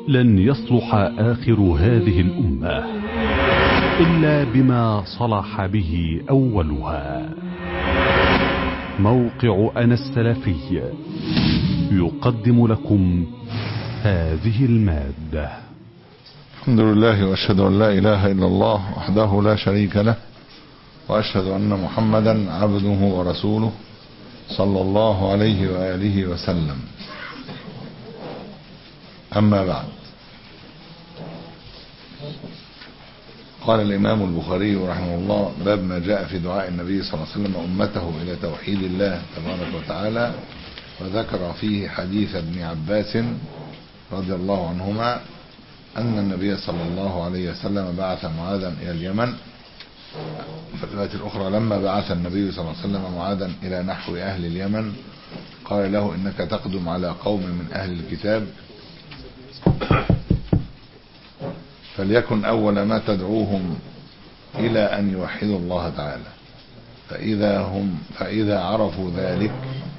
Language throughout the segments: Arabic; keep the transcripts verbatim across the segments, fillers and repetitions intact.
لن يصلح آخر هذه الأمة إلا بما صلح به أولها. موقع أنا السلفي يقدم لكم هذه المادة. الحمد لله، وأشهد أن لا إله إلا الله وحده لا شريك له، وأشهد أن محمدا عبده ورسوله صلى الله عليه وآله وسلم. أما بعد، قال الإمام البخاري رحمه الله: باب ما جاء في دعاء النبي صلى الله عليه وسلم أمته إلى توحيد الله تبارك وتعالى، وذكر فيه حديث ابن عباس رضي الله عنهما أن النبي صلى الله عليه وسلم بعث معاذا إلى اليمن. في الرواية الأخرى: لما بعث النبي صلى الله عليه وسلم معاذا إلى نحو أهل اليمن قال له: إنك تقدم على قوم من أهل الكتاب، فليكن أول ما تدعوهم إلى أن يوحدوا الله تعالى، فإذا هم فإذا عرفوا ذلك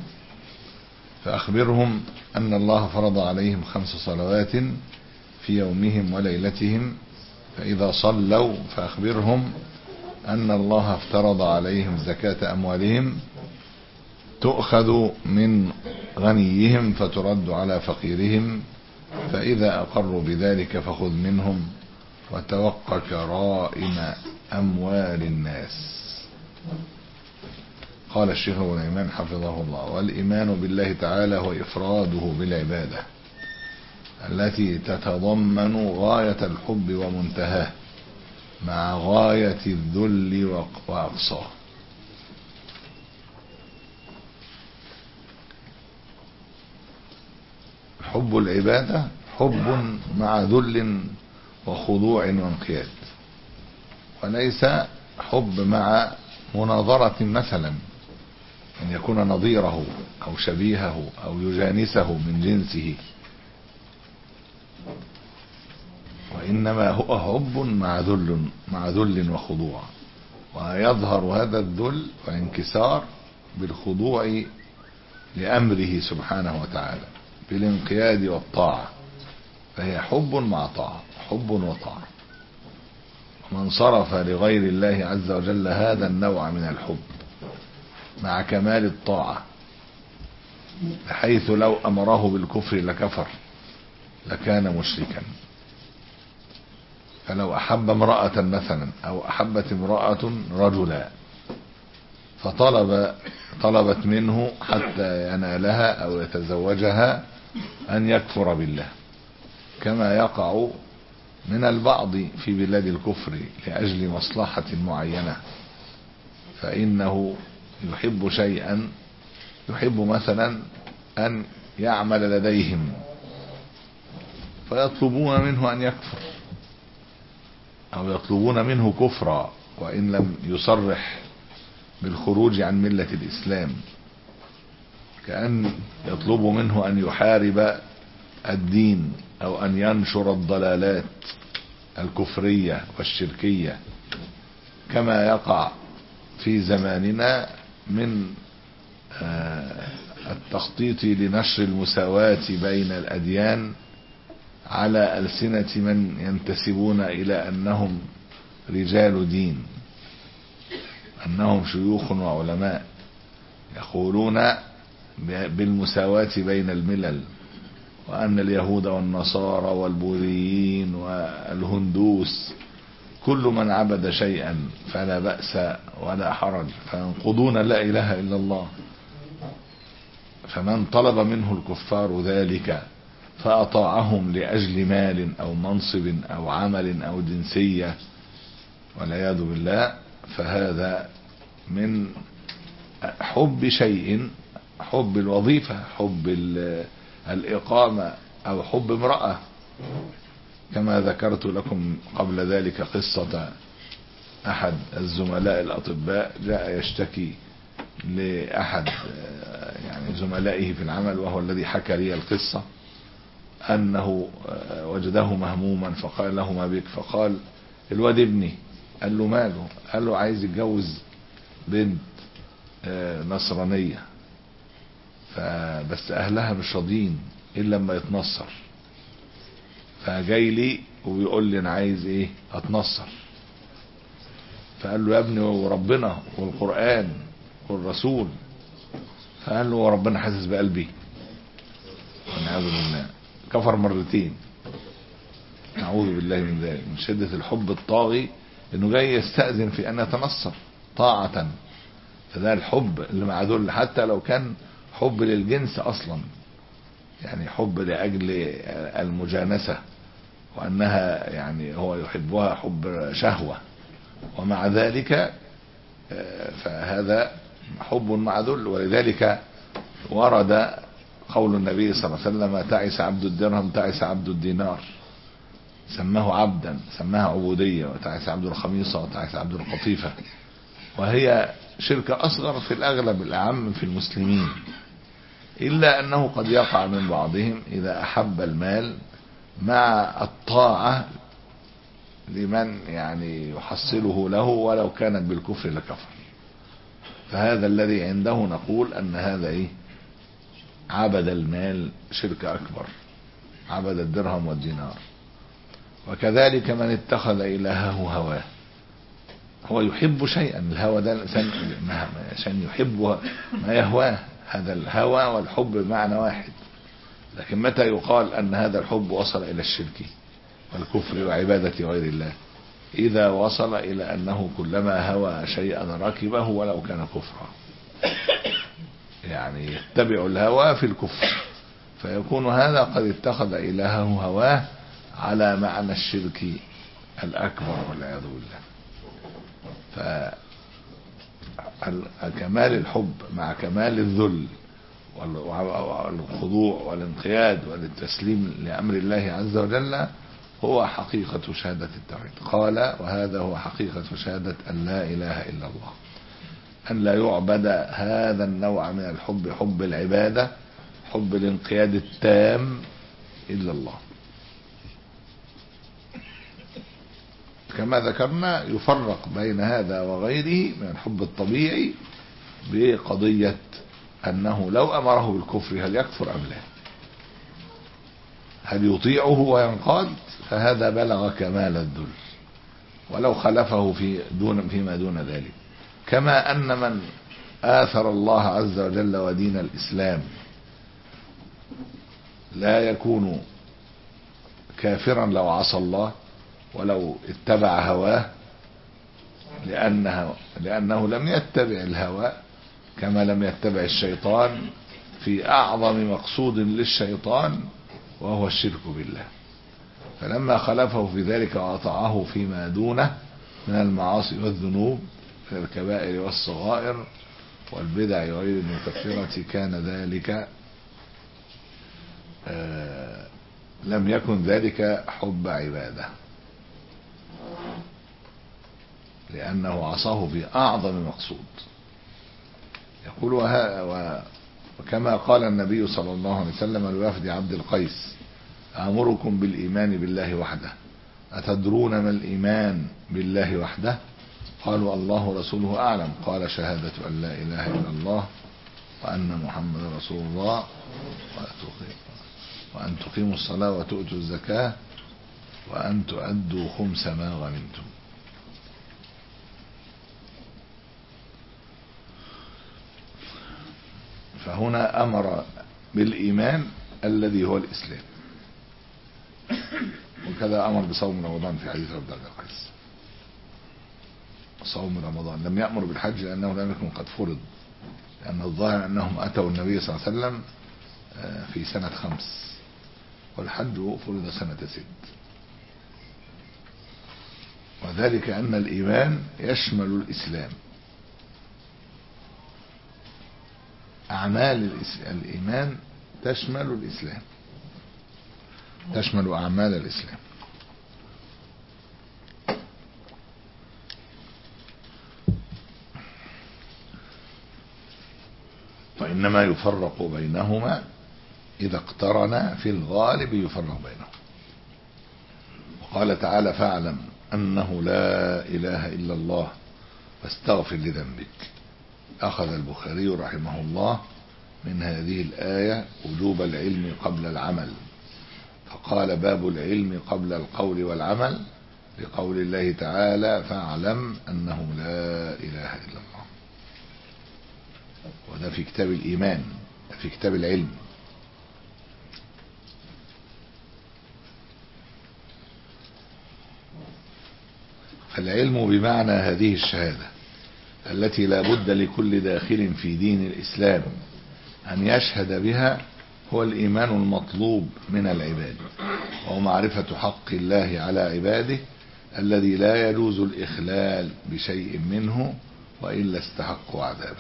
فأخبرهم أن الله فرض عليهم خمس صلوات في يومهم وليلتهم، فإذا صلوا فأخبرهم أن الله افترض عليهم زكاة أموالهم تؤخذ من غنيهم فترد على فقيرهم، فإذا أقروا بذلك فخذ منهم وتوقى كرائم أموال الناس. قال الشيخ ابن عثيمين حفظه الله: والإيمان بالله تعالى هو إفراده بالعبادة التي تتضمن غاية الحب ومنتهاه مع غاية الذل وأقصاه. حب العبادة حب مع ذل وخضوع وانقياد، وليس حب مع مناظرة، مثلا أن يكون نظيره أو شبيهه أو يجانسه من جنسه، وإنما هو حب مع ذل مع ذل وخضوع، ويظهر هذا الذل وانكسار بالخضوع لأمره سبحانه وتعالى بالانقياد والطاعة، فهي حب مع طاعة، حب وطاعة. ومن صرف لغير الله عز وجل هذا النوع من الحب مع كمال الطاعة، بحيث لو أمره بالكفر لكفر لكان مشركا. فلو أحب امرأة مثلا أو أحبت امرأة رجلا فطلب طلبت منه حتى ينالها أو يتزوجها أن يكفر بالله، كما يقع من البعض في بلاد الكفر لأجل مصلحة معينة، فإنه يحب شيئا، يحب مثلا أن يعمل لديهم فيطلبون منه أن يكفر، أو يطلبون منه كفرا وإن لم يصرح بالخروج عن ملة الإسلام، كأن يطلب منه أن يحارب الدين أو أن ينشر الضلالات الكفرية والشركية، كما يقع في زماننا من التخطيط لنشر المساواة بين الأديان على ألسنة من ينتسبون إلى أنهم رجال دين، أنهم شيوخ وعلماء، يقولون بالمساواة بين الملل، وأن اليهود والنصارى والبوذيين والهندوس كل من عبد شيئا فلا بأس ولا حرج، فينقضون لا إله إلا الله. فمن طلب منه الكفار ذلك فأطاعهم لأجل مال أو منصب أو عمل أو جنسية والعياذ بالله، فهذا من حب شيء، حب الوظيفة، حب الإقامة، أو حب امرأة، كما ذكرت لكم قبل ذلك قصة أحد الزملاء الأطباء جاء يشتكي لأحد يعني زملائه في العمل، وهو الذي حكى لي القصة، أنه وجده مهموما فقال له: ما بك؟ فقال: الواد ابني. قال له: ماله؟ قال له: عايز يتجوز بنت نصرانية، فبس أهلها مش راضين إلا لما يتنصر. فجاي لي وبيقول لي انا عايز ايه؟ اتنصر. فقال له يا ابني وربنا والقرآن والرسول. فقال له وربنا حاسس بقلبي؟ ونعوذ بالله، كفر مرتين، نعوذ بالله من ذلك، من شدة الحب الطاغي، انه جاي يستأذن في ان يتنصر طاعة. فده الحب اللي مع دول، حتى لو كان حب للجنس اصلا، يعني حب لاجل المجانسة، وانها يعني هو يحبها حب شهوة، ومع ذلك فهذا حب مع ذل. ولذلك ورد قول النبي صلى الله عليه وسلم: تعس عبد الدرهم تعس عبد الدينار. سماه عبدا، سماها عبودية. وتعس عبد الخميصة وتعس عبد القطيفة. وهي شركة أصغر في الأغلب الأعم في المسلمين، إلا أنه قد يقع من بعضهم إذا أحب المال مع الطاعة لمن يعني يحصله له ولو كانت بالكفر لكفر. فهذا الذي عنده نقول أن هذا إيه؟ عبد المال شرك أكبر، عبد الدرهم والدينار. وكذلك من اتخذ إلهه هواه، هو يحب شيئا، الهوى ده الإنسان عشان يحب ما يهواه، هذا الهوى والحب بمعنى واحد. لكن متى يقال أن هذا الحب وصل إلى الشرك والكفر وعبادة غير الله؟ إذا وصل إلى أنه كلما هوى شيئا ركبه ولو كان كفرا، يعني يتبع الهوى في الكفر، فيكون هذا قد اتخذ إلهه هواه على معنى الشرك الأكبر والعياذ بالله. فكمال الحب مع كمال الذل والخضوع والانقياد والتسليم لأمر الله عز وجل هو حقيقة شهادة التوحيد. قال: وهذا هو حقيقة شهادة أن لا إله إلا الله، أن لا يعبد هذا النوع من الحب، حب العبادة، حب الانقياد التام، إلا الله. كما ذكرنا يفرق بين هذا وغيره من الحب الطبيعي بقضية أنه لو أمره بالكفر هل يكفر أم لا، هل يطيعه وينقاد، فهذا بلغ كمال الذل، ولو خلفه في دون فيما دون ذلك. كما أن من آثر الله عز وجل ودين الإسلام لا يكون كافرا لو عصى الله ولو اتبع هواه، لأنه, لأنه لم يتبع الهوى كما لم يتبع الشيطان في أعظم مقصود للشيطان وهو الشرك بالله. فلما خلفه في ذلك وأطاعه فيما دونه من المعاصي والذنوب من الكبائر والصغائر والبدع غير المكفرة، كان ذلك آه لم يكن ذلك حب عبادة، لأنه عصاه في أعظم مقصود. يقول: وكما قال النبي صلى الله عليه وسلم لوفد عبد القيس: أمركم بالإيمان بالله وحده، أتدرون ما الإيمان بالله وحده؟ قالوا: الله رسوله أعلم. قال: شهادة أن لا إله إلا الله وأن محمد رسول الله وأن تقيموا الصلاة وتؤتوا الزكاة وأن تؤدوا خمس ما غنمتم. فهنا أمر بالإيمان الذي هو الإسلام، وكذا أمر بصوم رمضان في حديث عبد القيس. صوم رمضان لم يأمر بالحج لأنه لم يكن قد فرض، لأن الظاهر أنهم أتوا النبي صلى الله عليه وسلم في سنة خمس، والحج فرض سنة ست. وذلك أن الإيمان يشمل الإسلام، أعمال الإيمان تشمل الإسلام، تشمل أعمال الإسلام. وإنما يفرق بينهما إذا اقترنا، في الغالب يفرق بينهما. وقال تعالى: فاعلم أنه لا إله إلا الله واستغفر لذنبك. أخذ البخاري رحمه الله من هذه الآية وجوب العلم قبل العمل، فقال باب العلم قبل القول والعمل لقول الله تعالى فاعلم أنه لا إله إلا الله. وده في كتاب الإيمان، في كتاب العلم. فالعلم بمعنى هذه الشهادة التي لا بد لكل داخل في دين الإسلام أن يشهد بها، هو الإيمان المطلوب من العباد، وهو معرفة حق الله على عباده الذي لا يجوز الإخلال بشيء منه وإلا استحقوا عذابه.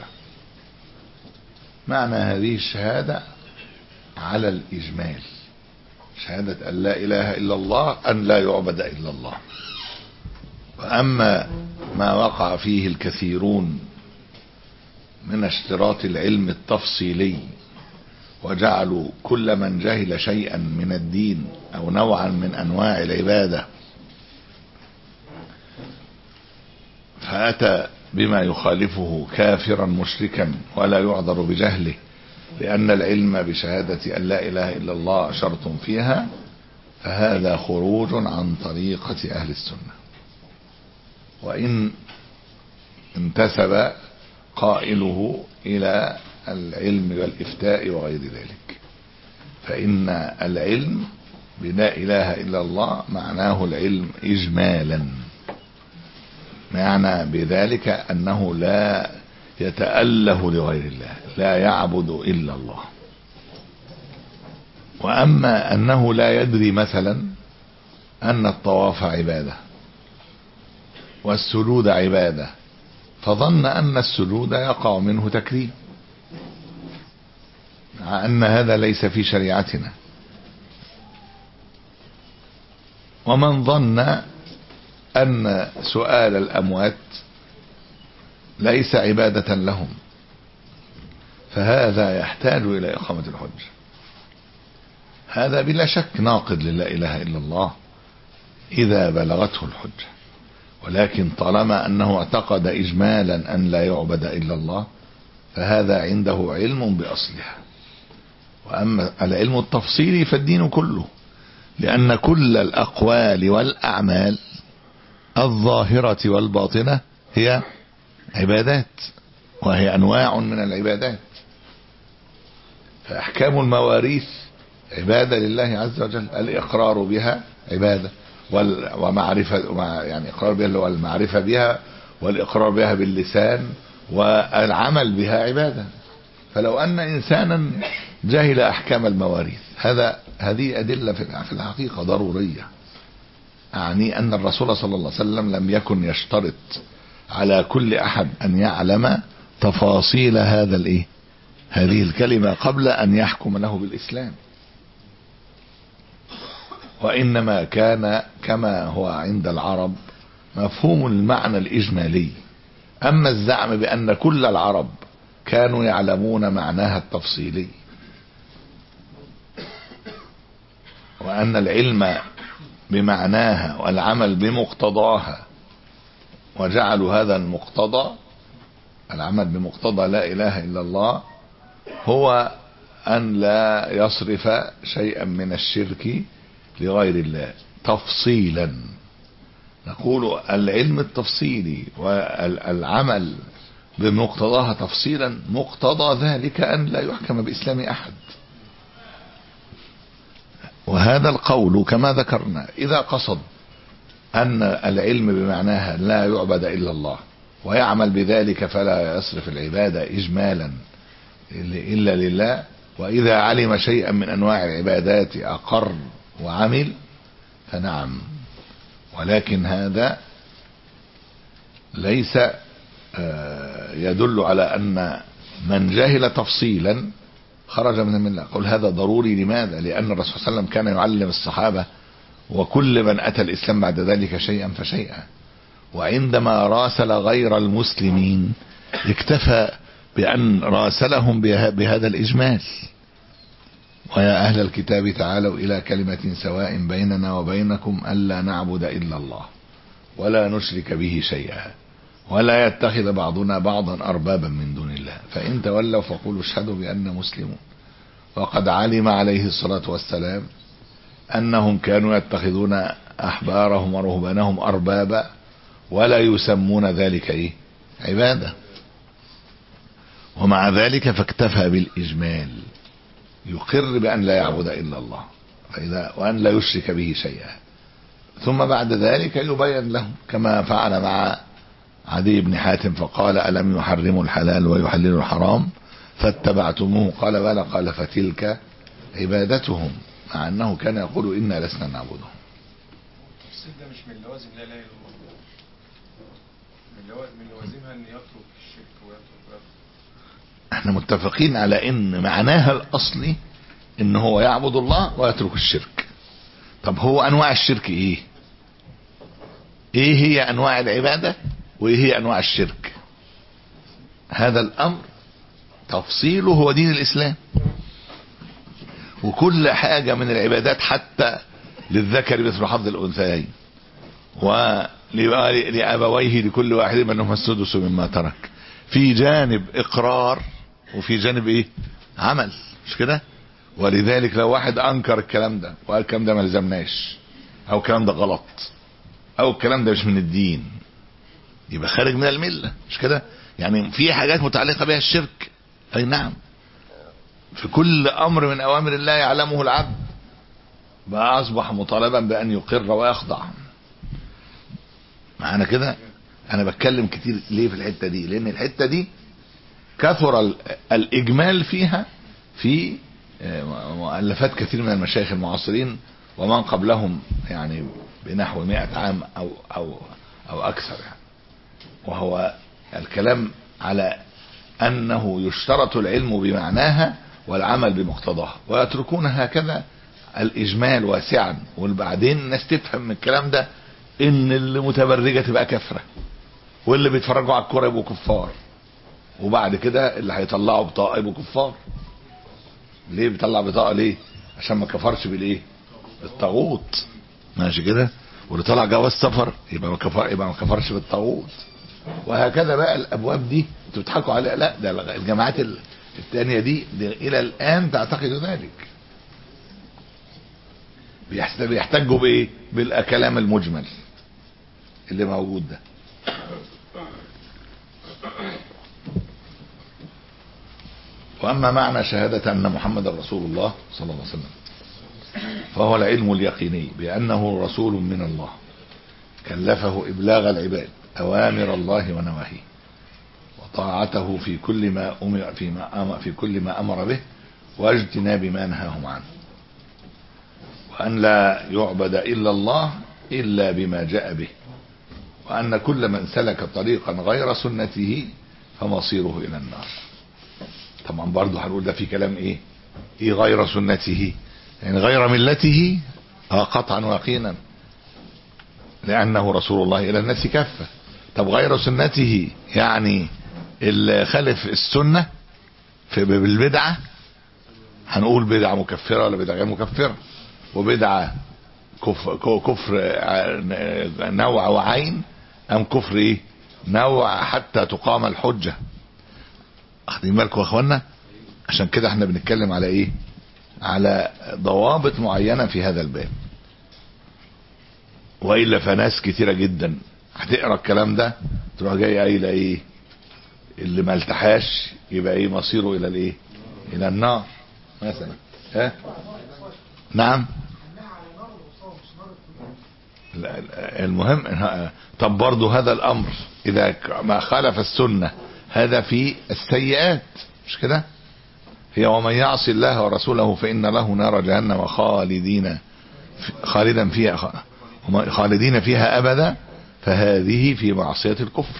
معنى هذه الشهادة على الإجمال، شهادة أن لا إله إلا الله، أن لا يعبد إلا الله. وأما ما وقع فيه الكثيرون من اشتراط العلم التفصيلي، وجعلوا كل من جهل شيئا من الدين أو نوعا من أنواع العبادة فأتى بما يخالفه كافرا مشركا ولا يعذر بجهله، لأن العلم بشهادة أن لا إله إلا الله شرط فيها، فهذا خروج عن طريقة أهل السنة. وإن انتسب قائله إلى العلم والإفتاء وغير ذلك، فإن العلم بلا إله إلا الله معناه العلم إجمالا، معنى بذلك أنه لا يتأله لغير الله، لا يعبد إلا الله. وأما أنه لا يدري مثلا أن الطواف عبادة والسجود عبادة، فظن أن السجود يقع منه تكريم، مع أن هذا ليس في شريعتنا. ومن ظن أن سؤال الأموات ليس عبادة لهم، فهذا يحتاج إلى إقامة الحجة. هذا بلا شك ناقض للا إله إلا الله إذا بلغته الحجة، ولكن طالما أنه اعتقد إجمالا أن لا يعبد إلا الله، فهذا عنده علم بأصلها. وأما العلم التفصيلي فالدين كله، لأن كل الأقوال والأعمال الظاهرة والباطنة هي عبادات، وهي أنواع من العبادات. فأحكام المواريث عبادة لله عز وجل، الإقرار بها عبادة، ومعرفة يعني إقرار بها والمعرفة بها، والإقرار بها باللسان، والعمل بها عبادة. فلو أن إنسانا جهل أحكام المواريث، هذا هذه أدلة في الحقيقة ضرورية. أعني أن الرسول صلى الله عليه وسلم لم يكن يشترط على كل أحد أن يعلم تفاصيل هذا الإيه هذه الكلمة قبل أن يحكم له بالإسلام، وإنما كان كما هو عند العرب مفهوم المعنى الإجمالي. أما الزعم بأن كل العرب كانوا يعلمون معناها التفصيلي، وأن العلم بمعناها والعمل بمقتضاها، وجعلوا هذا المقتضى العمل بمقتضى لا إله إلا الله هو أن لا يصرف شيئا من الشرك لغير الله تفصيلا. نقول العلم التفصيلي والعمل بمقتضاها تفصيلا، مقتضى ذلك أن لا يحكم بإسلام أحد. وهذا القول كما ذكرنا إذا قصد أن العلم بمعناها لا يعبد إلا الله ويعمل بذلك فلا يصرف العبادة إجمالا إلا لله، وإذا علم شيئا من أنواع العبادات أقر وعمل فنعم. ولكن هذا ليس يدل على أن من جهل تفصيلا خرج من الملة. قل هذا ضروري. لماذا؟ لأن الرسول صلى الله عليه وسلم كان يعلم الصحابة وكل من أتى الإسلام بعد ذلك شيئا فشيئا، وعندما راسل غير المسلمين اكتفى بأن راسلهم بهذا الإجمال: ويا أهل الكتاب تعالوا إلى كلمة سواء بيننا وبينكم ألا نعبد إلا الله ولا نشرك به شيئا ولا يتخذ بعضنا بعضا أربابا من دون الله فإن تولوا فقولوا اشهدوا بأننا مسلمون. وقد علم عليه الصلاة والسلام أنهم كانوا يتخذون أحبارهم ورهبانهم أربابا ولا يسمون ذلك إيه عبادة، ومع ذلك فاكتفى بالإجمال، يقر بأن لا يعبد إلا الله فإذا وأن لا يشرك به شيئا، ثم بعد ذلك يبين لهم كما فعل مع عدي بن حاتم فقال ألم يحرموا الحلال ويحللوا الحرام فاتبعتموه قال بلى قال فتلك عبادتهم، مع أنه كان يقول إنا لسنا نعبدهم. السجدة مش من لوازم لا إله إلا الله، من لوازم من لوازمها أن يترك الشرك ويترك ويترك. احنا متفقين على ان معناها الاصلي ان هو يعبد الله ويترك الشرك. طب هو انواع الشرك ايه؟ ايه هي انواع العبادة وايه هي انواع الشرك؟ هذا الامر تفصيله هو دين الاسلام، وكل حاجة من العبادات حتى للذكر مثل حظ الانثيين ولابويه لكل واحد منهم السدس مما ترك، في جانب اقرار وفي جانب ايه عمل، مش كده؟ ولذلك لو واحد انكر الكلام ده وقال الكلام ده ما لزمناش او الكلام ده غلط او الكلام ده مش من الدين يبقى خارج من الملة، مش كده؟ يعني في حاجات متعلقة بها الشرك، اي نعم، في كل امر من اوامر الله يعلمه العبد بقى اصبح مطالبا بان يقر ويخضع. معانا كده؟ انا بتكلم كتير ليه في الحتة دي؟ لان الحتة دي كثر الاجمال فيها في مؤلفات كثير من المشايخ المعاصرين ومن قبلهم، يعني بنحو مئة عام او او او اكثر يعني. وهو الكلام على انه يشترط العلم بمعناها والعمل بمقتضاها، ويتركون هكذا الاجمال واسعا، وبعدين الناس تفهم من الكلام ده ان اللي متبرجة تبقى كفرة واللي بيتفرجوا على الكرة يبقوا كفار، وبعد كده اللي هيطلعوا بطاقة يبقوا كفار. ليه بيطلع بطاقة؟ ليه؟ عشان ما كفرش بالايه؟ بالطاغوت، ماشي كده؟ واللي طلع جواز سفر يبقى ما كفر يبقى ما كفرش بالطاغوت، وهكذا بقى الابواب دي انتوا بتضحكوا عليها. لا، ده الجماعات الثانيه دي, دي الى الان تعتقد ذلك، بيحتجوا بايه؟ بالكلام المجمل اللي موجود ده. واما معنى شهادة ان محمد رسول الله صلى الله عليه وسلم فهو العلم اليقيني بانه رسول من الله كلفه ابلاغ العباد اوامر الله ونواهيه وطاعته في كل ما امر فيما امر في كل ما امر به واجتناب ما نهاهم عنه، وان لا يعبد الا الله الا بما جاء به، وان كل من سلك طريقا غير سنته فمصيره الى النار. طبعا برضه هنقول ده في كلام ايه؟ ايه غير سنته؟ يعني غير ملته، اه قطعا ويقينا، لانه رسول الله الى الناس كافة. طب غير سنته يعني اللي خالف السنة في بالبدعة، هنقول بدعة مكفرة ولا بدعة غير مكفرة؟ وبدعة كفر, كفر نوع وعين ام كفر ايه نوع حتى تقام الحجة؟ اخدين بالكم يا اخوانا؟ عشان كده احنا بنتكلم على ايه؟ على ضوابط معينة في هذا الباب، وإلا فناس كتيرة جدا هتقرأ الكلام ده تروح جاي قايله ايه؟ اللي ما التحاش يبقى ايه مصيره الى الايه؟ الى النار مثلا. ها؟ نعم. المهم طب برضو هذا الامر اذا ما خالف السنة هذا في السيئات، مش كده؟ هي ومن يعص الله ورسوله فإن له نار جهنم خالدين خالدا فيها خالدين فيها أبدا، فهذه في معصية الكفر.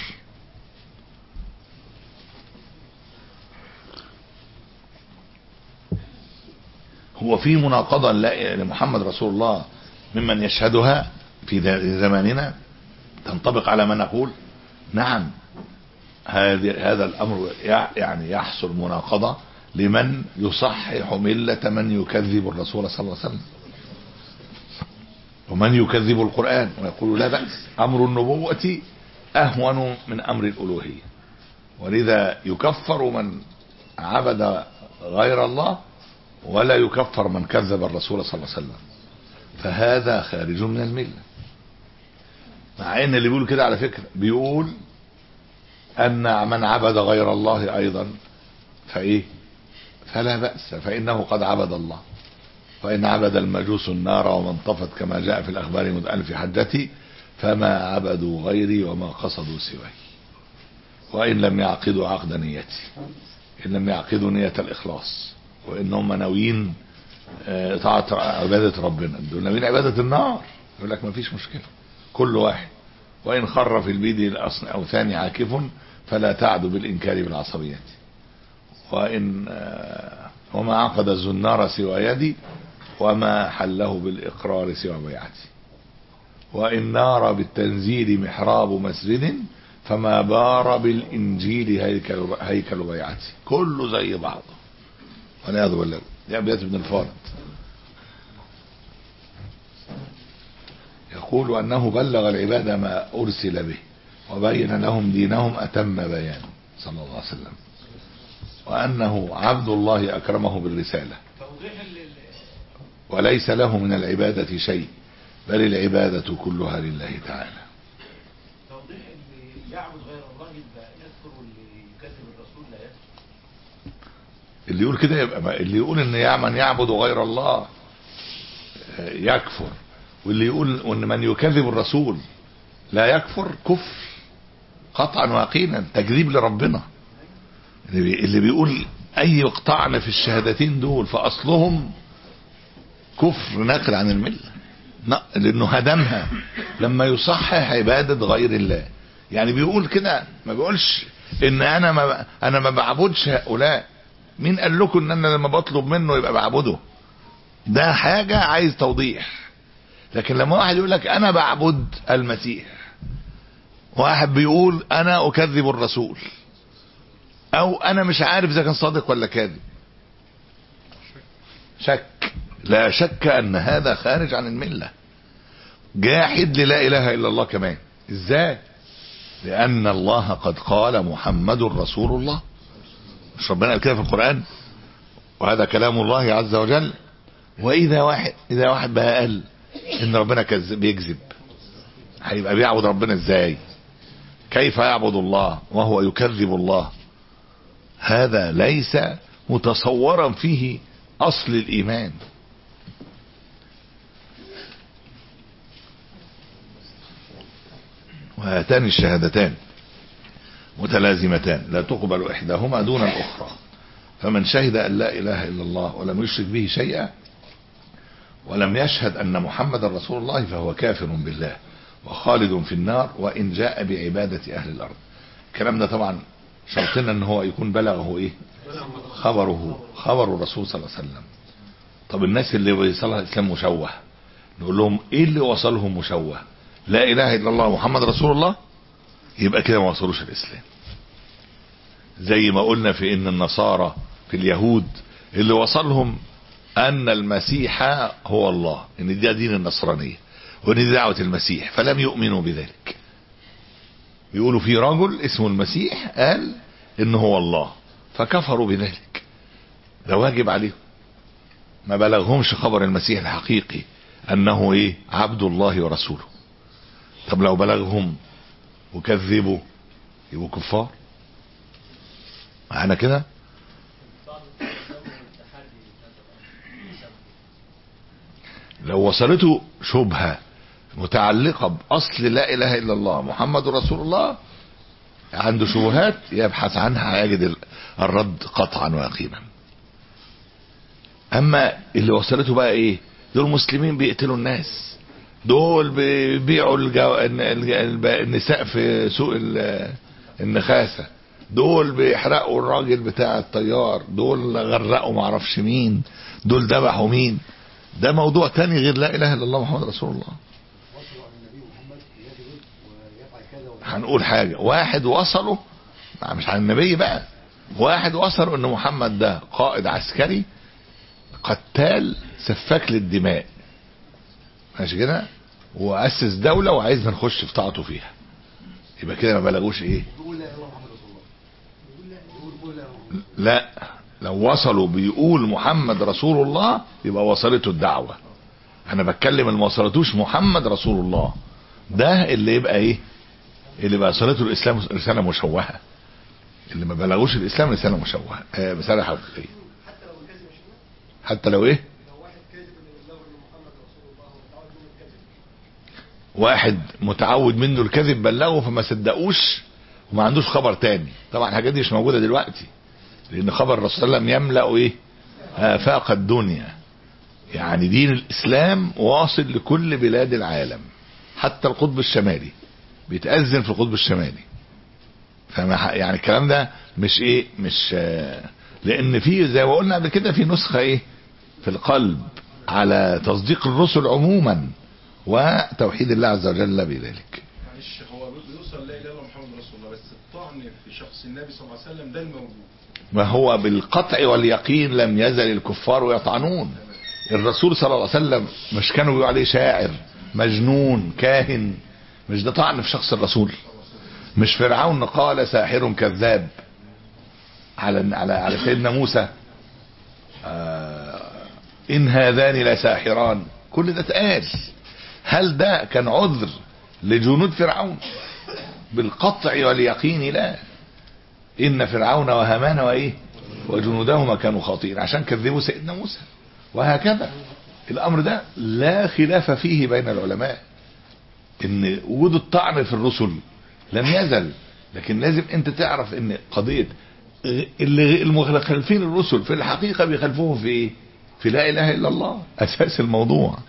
هو في مناقضة لمحمد رسول الله ممن يشهدها في زماننا تنطبق على ما نقول؟ نعم، هذا الأمر يعني يحصل مناقضة لمن يصحح ملة من يكذب الرسول صلى الله عليه وسلم ومن يكذب القرآن ويقول لا بأس، أمر النبوة أهون من أمر الألوهية، ولذا يكفر من عبد غير الله ولا يكفر من كذب الرسول صلى الله عليه وسلم. فهذا خارج من الملة. مع ان اللي بيقول كده على فكرة بيقول ان من عبد غير الله ايضا فايه فلا بأس، فانه قد عبد الله. وان عبد المجوس النار ومن طفت كما جاء في الاخبار مد الف حجتي فما عبدوا غيري وما قصدوا سواي، وان لم يعقدوا عقد نيتي، ان لم يعقدوا نية الاخلاص، وان هم ناويين طاعة عبادة ربنا، دول ناويين عبادة النار، يقول لك ما فيش مشكلة كل واحد. وان خر في البيد الاصل او ثاني عاكف فلا تعد بالانكار بالعصبية. وان وما عقد الزنار سوى يدي وما حله بالاقرار سوى بيعتي. وان نار بالتنزيل محراب مسجد فما بار بالانجيل هيكل هيكل بيعتي. كله زي بعضه والعياذ بالله. دي ابيات ابن الفارض يقول انه بلغ العباد ما ارسل به وبين لهم دينهم اتم بيان صلى الله عليه وسلم، وانه عبد الله اكرمه بالرساله وليس له من العباده شيء بل العباده كلها لله تعالى. توضيح اللي يعبد غير الله يبقى يكفر واللي يكذب الرسول لا يكفر. اللي يقول كده يبقى اللي يقول ان من يعبد غير الله يكفر، واللي يقول ان من يكذب الرسول لا يكفر كفر قطعا ويقينا، تكذيب لربنا. اللي بيقول اي طعن في الشهادتين دول فاصلهم كفر ناقل عن المله، لانه هدمها لما يصحح عباده غير الله. يعني بيقول كده، ما بيقولش ان انا ما انا ما بعبدش هؤلاء. مين قال لكم ان انا لما بطلب منه يبقى بعبده؟ ده حاجه عايز توضيح. لكن لما واحد يقول لك انا بعبد المسيح، واحد بيقول انا اكذب الرسول، او انا مش عارف اذا كان صادق ولا كاذب، شك، لا شك ان هذا خارج عن المله، جاحد للا اله الا الله كمان. ازاي؟ لان الله قد قال محمد رسول الله، مش ربنا قال كده في القرآن؟ وهذا كلام الله عز وجل. واذا واحد اذا واحد بقى قال ان ربنا كذب بيكذب، هيبقى بيعبد ربنا ازاي؟ كيف يعبد الله وهو يكذب الله؟ هذا ليس متصورا فيه اصل الايمان. وهاتان الشهادتان متلازمتان لا تقبل احداهما دون الاخرى، فمن شهد ان لا اله الا الله ولم يشرك به شيئا ولم يشهد ان محمد رسول الله فهو كافر بالله وخالد في النار وان جاء بعبادة اهل الارض. الكلام ده طبعا شرطنا ان هو يكون بلغه ايه؟ خبره، خبر الرسول صلى الله عليه وسلم. طب الناس اللي وصلها الاسلام مشوه، نقول لهم ايه اللي وصلهم مشوه؟ لا اله الا الله محمد رسول الله، يبقى كده ما وصلوش الاسلام. زي ما قلنا في ان النصارى في اليهود اللي وصلهم ان المسيح هو الله، ان ده دين النصرانية وان دي دعوة المسيح، فلم يؤمنوا بذلك. بيقولوا في رجل اسمه المسيح قال انه هو الله فكفروا بذلك. ده واجب عليهم، ما بلغهمش خبر المسيح الحقيقي انه ايه؟ عبد الله ورسوله. طب لو بلغهم وكذبوا يبقوا كفار معنا كده. لو وصلته شبهة متعلقة بأصل لا إله إلا الله محمد رسول الله، عنده شبهات يبحث عنها يجد الرد قطعا ويقينا. أما اللي وصلته بقى إيه؟ دول مسلمين بيقتلوا الناس، دول بيبيعوا الجو... النساء في سوق النخاسة، دول بيحرقوا الراجل بتاع الطيار، دول غرقوا معرفش مين، دول ذبحوا مين. ده موضوع تاني غير لا اله الا الله محمد رسول الله. هنقول حاجة، واحد وصلوا مش عن النبي بقى، واحد وصلوا ان محمد ده قائد عسكري قتال سفاك للدماء، ماشي كده، واسس دولة وعايزنا نخش في طاعته فيها، يبقى كده ما بلغوش ايه؟ لا، لو وصلوا بيقول محمد رسول الله يبقى وصلته الدعوة. انا بتكلم اللي ما وصلتوش محمد رسول الله، ده اللي يبقى ايه، اللي بقى صلته الاسلام رساله مشوهه، اللي ما بلغوش الاسلام رساله مشوهه، آه رساله حقيقيه. حتى لو الكذب يا شيخنا، حتى لو ايه، لو واحد كاذب ان يبلغ ان محمد رسول الله ومتعود منه الكذب. واحد متعود منه الكذب بلغه فما صدقوش وما عندوش خبر تاني. طبعا الحاجات دي مش موجوده دلوقتي، لان خبر الرسول صلى الله عليه وسلم يملأ ايه، آفاق الدنيا. يعني دين الاسلام واصل لكل بلاد العالم، حتى القطب الشمالي بيتأذن في القطب الشمالي. فما يعني الكلام ده مش ايه، مش آه لان في زي ما قلنا قبل كده في نسخه ايه في القلب على تصديق الرسل عموما وتوحيد الله عز وجل بذلك. معلش هو بيوصل لا اله الا الله محمد رسول الله، بس الطعن في شخص النبي صلى الله عليه وسلم ده الموجود. وهو بالقطع واليقين لم يزل الكفار يطعنون الرسول صلى الله عليه وسلم. مش كانوا بيقولوا عليه شاعر، مجنون، كاهن؟ مش ده طعن في شخص الرسول؟ مش فرعون قال ساحر كذاب على على على سيدنا موسى آه ان هذان لساحران؟ كل ده اتقال. هل ده كان عذر لجنود فرعون؟ بالقطع واليقين لا. ان فرعون وهامان وايه وجنودهما كانوا خاطئين عشان كذبوا سيدنا موسى. وهكذا الامر ده لا خلاف فيه بين العلماء، ان وجود الطعن في الرسل لم يزل. لكن لازم انت تعرف ان قضية اللي المخالفين الرسل في الحقيقة بيخالفوهم في ايه؟ في لا اله الا الله، اساس الموضوع.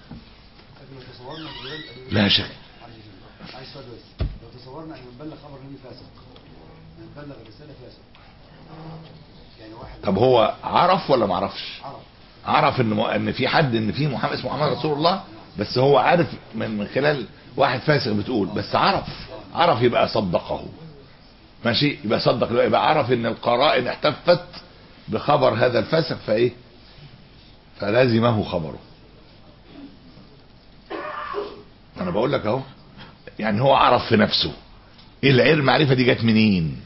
لا يا شيخ، عايز سؤال بس، لو تصورنا ان نبلغ خبر النبي فاسق، نبلغ الرساله فاسق، يعني واحد طب هو عرف ولا ما عرفش؟ عرف عرف ان ان في حد، ان في محمد اسمه محمد رسول الله، بس هو عارف من خلال واحد فاسق بتقول، بس عرف عرف يبقى صدقه، ماشي، يبقى صدق، يبقى عرف ان القرائن احتفت بخبر هذا الفاسق فايه، فلازمه خبره. انا بقول لك اهو، يعني هو عرف في نفسه. ايه العلم المعرفه دي جت منين؟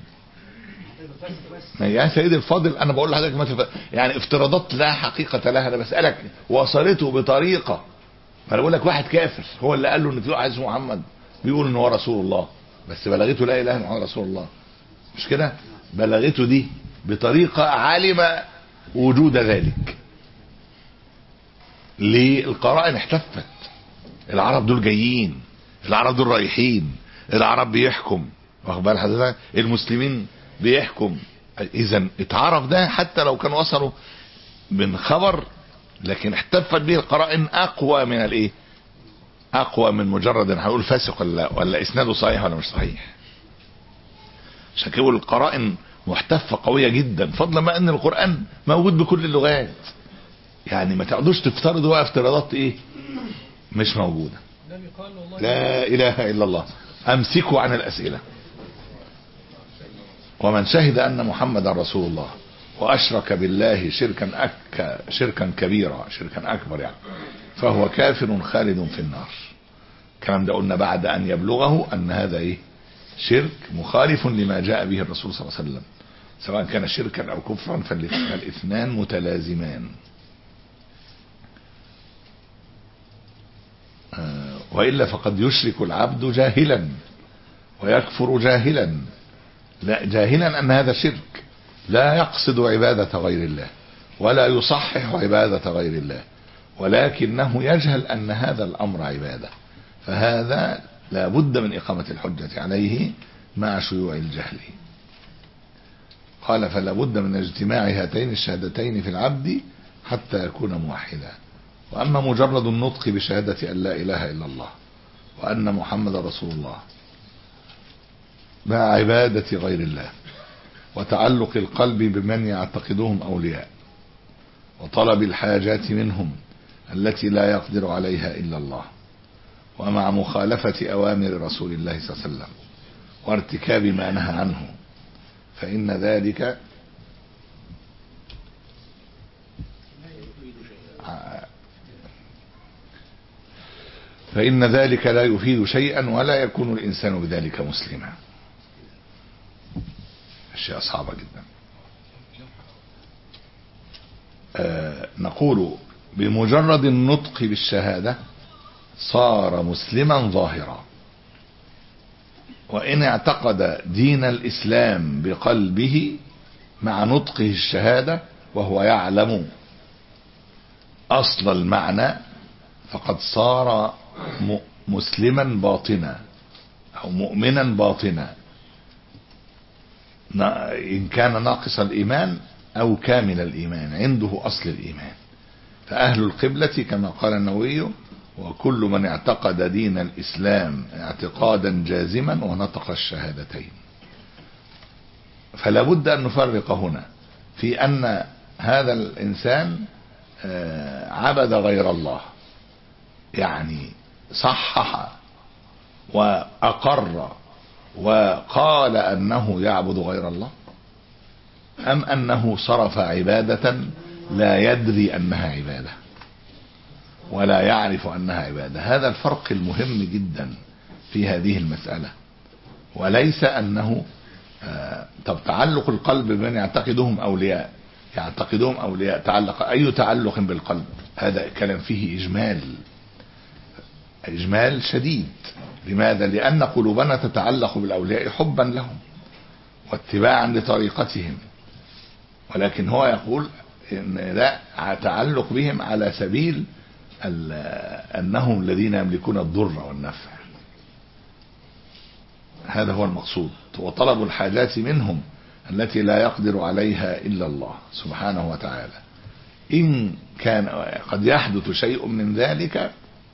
يا سيدي الفاضل انا بقول لحضرتك مثلا يعني افتراضات لا حقيقه لها. انا بسالك وصلته بطريقه، فانا بقول لك واحد كافر هو اللي قال له ان في واحد اسمه محمد بيقول ان هو رسول الله، بس بلغته لا اله الا الله رسول الله، مش كده؟ بلغته دي بطريقه علم وجود ذلك. ليه؟ القرائن احتفت. العرب دول جايين، العرب دول رايحين، العرب بيحكم، واخد بال حضرتك؟ المسلمين بيحكم. اذا اتعرف ده حتى لو كان وصلوا من خبر، لكن احتفت به القرائن اقوى من الايه، اقوى من مجرد ان هنقول فاسق ولا ولا اسناده صحيح ولا مش صحيح. عشان كده القرائن محتفه قويه جدا، فضلا ما ان القران موجود بكل اللغات. يعني ما تقعدوش تفترضوا بقى افتراضات ايه مش موجوده. لا اله الا الله. امسكوا عن الاسئله. ومن شهد ان محمدا رسول الله واشرك بالله شركا أك شركا كبيرا، شركا اكبر يعني، فهو كافر خالد في النار. الكلام ده قلنا بعد ان يبلغه ان هذا ايه، شرك مخالف لما جاء به الرسول صلى الله عليه وسلم، سواء كان شركا او كفرا فالاثنان متلازمان. آه والا فقد يشرك العبد جاهلا ويكفر جاهلا، لا جاهلا ان هذا شرك، لا يقصد عبادة غير الله ولا يصحح عبادة غير الله، ولكنه يجهل ان هذا الامر عبادة، فهذا لا بد من اقامة الحجة عليه مع شيوع الجهل. قال فلا بد من اجتماع هاتين الشهادتين في العبد حتى يكون موحدا. واما مجرد النطق بشهادة ان لا اله الا الله وان محمد رسول الله مع عبادة غير الله وتعلق القلب بمن يعتقدهم أولياء وطلب الحاجات منهم التي لا يقدر عليها إلا الله، ومع مخالفة أوامر رسول الله صلى الله عليه وسلم وارتكاب ما نهى عنه، فإن ذلك فإن ذلك لا يفيد شيئا ولا يكون الإنسان بذلك مسلما. أشياء صعبة جدا. آه نقول بمجرد النطق بالشهادة صار مسلما ظاهرا، وإن اعتقد دين الإسلام بقلبه مع نطقه الشهادة وهو يعلم أصل المعنى فقد صار مسلما باطنا أو مؤمنا باطنا، إن كان ناقص الإيمان أو كامل الإيمان، عنده أصل الإيمان. فأهل القبلة كما قال النووي وكل من اعتقد دين الإسلام اعتقادا جازما ونطق الشهادتين. فلا بد أن نفرق هنا في أن هذا الإنسان عبد غير الله، يعني صحح وأقر وقال أنه يعبد غير الله، أم أنه صرف عبادة لا يدري أنها عبادة ولا يعرف أنها عبادة. هذا الفرق المهم جدا في هذه المسألة، وليس أنه آه طب تعلق القلب بمن يعتقدهم أولياء، يعتقدهم أولياء تعلق أي تعلق بالقلب؟ هذا كلام فيه إجمال إجمال شديد. لماذا؟ لأن قلوبنا تتعلق بالأولياء حبا لهم واتباعا لطريقتهم، ولكن هو يقول إن لا تعلق بهم على سبيل أنهم الذين يملكون الضر والنفع. هذا هو المقصود، وطلب الحاجات منهم التي لا يقدر عليها إلا الله سبحانه وتعالى. إن كان قد يحدث شيء من ذلك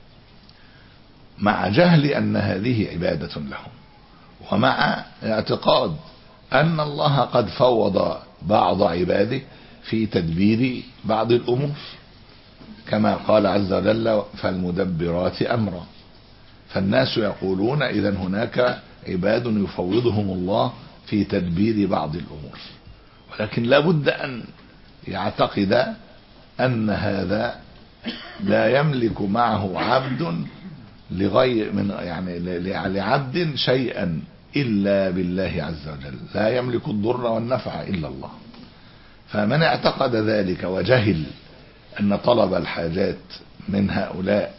مع جهل أن هذه عبادة لهم، ومع اعتقاد أن الله قد فوض بعض عباده في تدبير بعض الأمور، كما قال عز وجل فالمدبرات أمرا. فالناس يقولون إذن هناك عباد يفوضهم الله في تدبير بعض الأمور، ولكن لا بد أن يعتقد أن هذا لا يملك معه عبد لغير من يعني لعبد شيئا إلا بالله عز وجل، لا يملك الضر والنفع إلا الله. فمن اعتقد ذلك وجهل أن طلب الحاجات من هؤلاء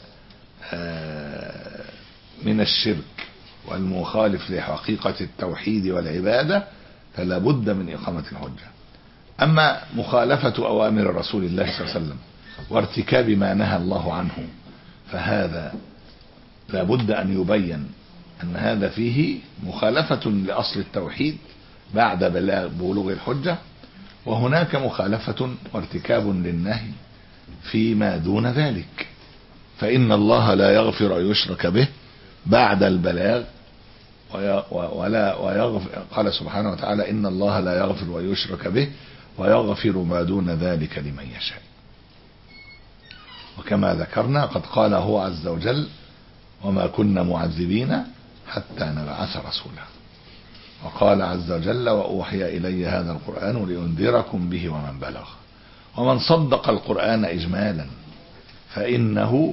من الشرك والمخالف لحقيقة التوحيد والعبادة فلا بد من إقامة الحجة. أما مخالفة أوامر رسول الله صلى الله عليه وسلم وارتكاب ما نهى الله عنه فهذا لا بد أن يبين أن هذا فيه مخالفة لأصل التوحيد بعد بلوغ الحجة، وهناك مخالفة وارتكاب للنهي فيما دون ذلك. فإن الله لا يغفر أن يشرك به بعد البلاغ ولا ويغفر، قال سبحانه وتعالى إن الله لا يغفر أن يشرك به ويغفر ما دون ذلك لمن يشاء. وكما ذكرنا قد قال هو عز وجل وما كنا معذبين حتى نبعث رسولا، وقال عز وجل وأوحي إلي هذا القرآن لأنذركم به ومن بلغ. ومن صدق القرآن إجمالا فإنه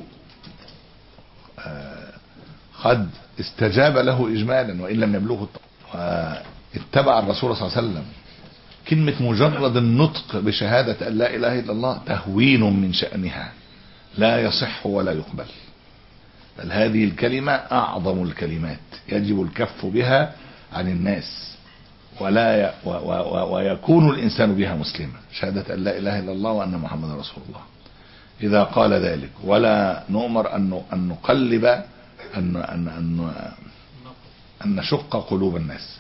قد استجاب له إجمالا وإن لم يبلغه، واتبع الرسول صلى الله عليه وسلم. كلمة مجرد النطق بشهادة أن لا إله إلا الله تهوين من شأنها لا يصح ولا يقبل، بل هذه الكلمة أعظم الكلمات يجب الكف بها عن الناس، ولا ي... و... و... ويكون الإنسان بها مسلما، شهادة أن لا إله إلا الله وأن محمد رسول الله إذا قال ذلك. ولا نؤمر أن أن نقلب أن أن أن أن نشق قلوب الناس.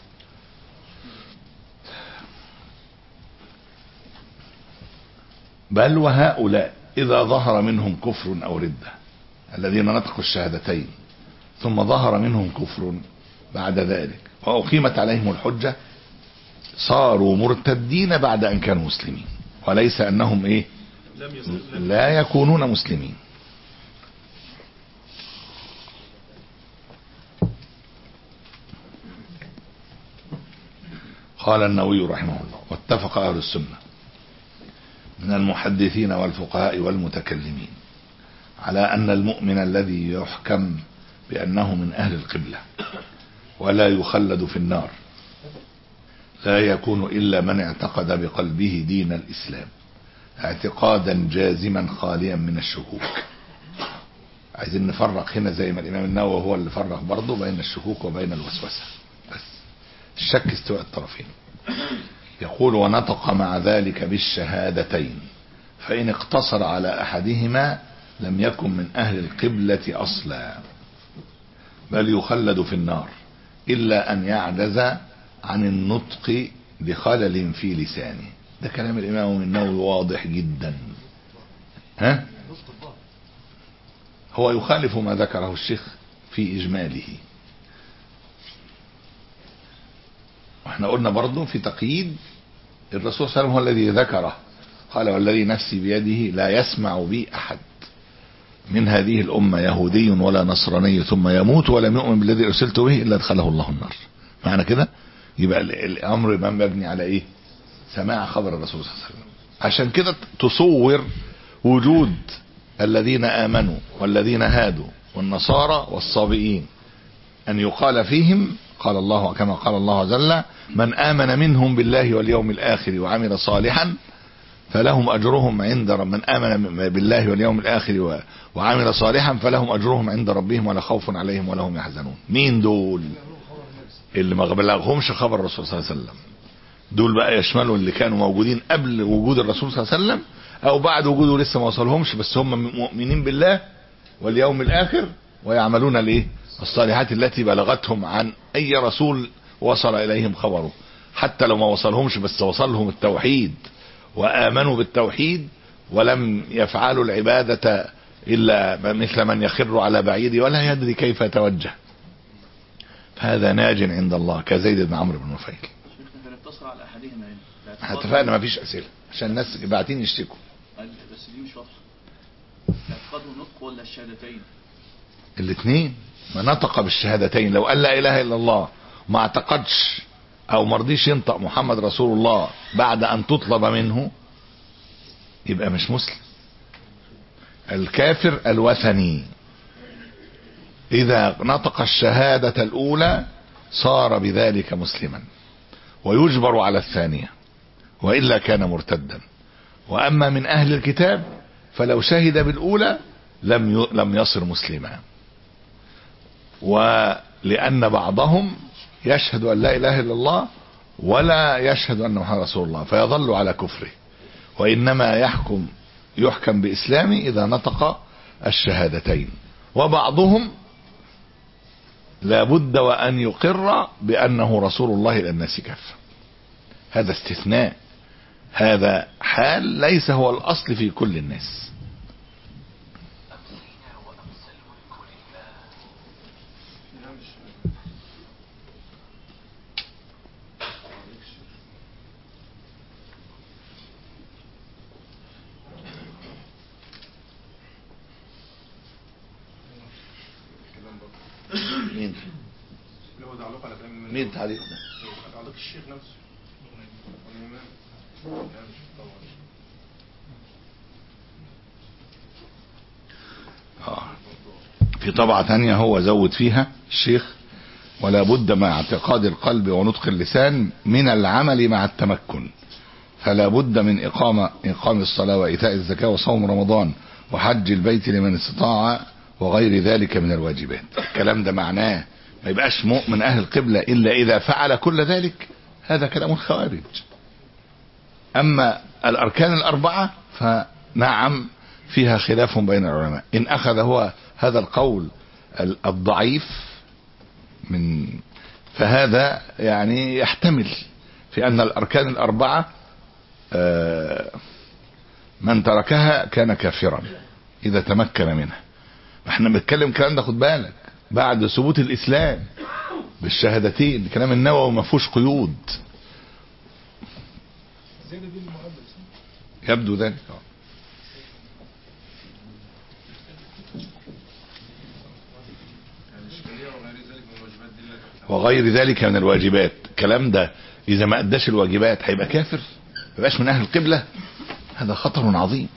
بل وهؤلاء إذا ظهر منهم كفر أو ردة، الذين نطقوا الشهادتين ثم ظهر منهم كفر بعد ذلك وأقيمت عليهم الحجة صاروا مرتدين بعد أن كانوا مسلمين، وليس أنهم إيه لا يكونون مسلمين. قال النووي رحمه الله واتفق أهل السنة من المحدثين والفقهاء والمتكلمين على أن المؤمن الذي يحكم بأنه من أهل القبلة ولا يخلد في النار لا يكون إلا من اعتقد بقلبه دين الإسلام اعتقادا جازما خاليا من الشكوك. عايزين نفرق هنا زي ما الإمام النووي هو اللي فرق برضه بين الشكوك وبين الوسوسة. بس الشك استواء الطرفين. يقول ونطق مع ذلك بالشهادتين، فإن اقتصر على أحدهما لم يكن من أهل القبلة أصلا، بل يخلد في النار إلا أن يعجز عن النطق بخلل في لسانه. ده كلام الإمام النووي واضح جدا. ها؟ هو يخالف ما ذكره الشيخ في إجماله. واحنا قلنا برضو في تقييد الرسول صلى الله عليه وسلم هو الذي ذكره، قال والذي نفسي بيده لا يسمع بي أحد من هذه الأمة يهودي ولا نصراني ثم يموت ولم يؤمن بالذي أرسلت به إلا أدخله الله النار. معنى كده يبقى الأمر من مبني على إيه؟ سماع خبر الرسول صلى الله عليه وسلم. عشان كده تصور وجود الذين آمنوا والذين هادوا والنصارى والصابئين أن يقال فيهم قال الله كما قال الله جل من آمن منهم بالله واليوم الآخر وعمل صالحا فلهم أجرهم عند رب من آمن بالله واليوم الآخر وعمل صالحا فلهم أجرهم عند ربهم ولا خوف عليهم ولا هم يحزنون. مين دول؟ اللي ما بلغهمش خبر الرسول صلى الله عليه وسلم. دول بقى يشملوا اللي كانوا موجودين قبل وجود الرسول صلى الله عليه وسلم او بعد وجوده لسه ما وصلهمش، بس هم مؤمنين بالله واليوم الاخر ويعملون الايه؟ الصالحات التي بلغتهم عن اي رسول وصل اليهم خبره، حتى لو ما وصلهمش بس وصلهم التوحيد وامنوا بالتوحيد ولم يفعلوا العبادة الا مثل من يخر على بعيد ولا يدري كيف يتوجه، هذا ناج عند الله كزيد بن عمرو بن نفيل. على احدهما احنا اتفقنا ما فيش اسئله عشان الناس باعتين يشتكوا. بس دي مش واضحه. الاعتقاد والنطق ولا الشهادتين؟ الاثنين. ما نطق بالشهادتين، لو قال لا اله الا الله ما اعتقدش او ما رضيش ينطق محمد رسول الله بعد ان تطلب منه يبقى مش مسلم. الكافر الوثني اذا نطق الشهاده الاولى صار بذلك مسلما ويجبر على الثانية وإلا كان مرتدا. وأما من أهل الكتاب فلو شهد بالأولى لم لم يصر مسلما، ولأن بعضهم يشهد أن لا إله إلا الله ولا يشهد أن محمد رسول الله فيظل على كفره، وإنما يحكم يحكم بإسلامه إذا نطق الشهادتين. وبعضهم لا بد وأن يقر بأنه رسول الله إلى الناس كافة. هذا استثناء، هذا حال ليس هو الأصل في كل الناس. مين اللي هو تعليق على كلام مين تعليق ده؟ تعليق الشيخ نفسه. آه. في طبعة ثانية هو زود فيها الشيخ ولا بد مع اعتقاد القلب ونطق اللسان من العمل مع التمكن، فلا بد من إقامة إقام الصلاة وإيتاء الزكاة وصوم رمضان وحج البيت لمن استطاع وغير ذلك من الواجبات. الكلام ده معناه ما يبقاش مؤمن أهل القبلة إلا إذا فعل كل ذلك، هذا كلام الخوارج. أما الأركان الأربعة فنعم فيها خلاف بين العلماء، إن أخذ هو هذا القول الضعيف من فهذا يعني يحتمل في أن الأركان الأربعة من تركها كان كافرا إذا تمكن منها. احنا بنتكلم كلام ده خد بالك بعد ثبوت الإسلام بالشهادتين، كلام النووي ما فيهوش قيود يبدو ذلك. وغير ذلك من الواجبات، الكلام ده إذا ما أداش الواجبات هيبقى كافر، ما يبقاش من أهل القبلة، هذا خطر عظيم.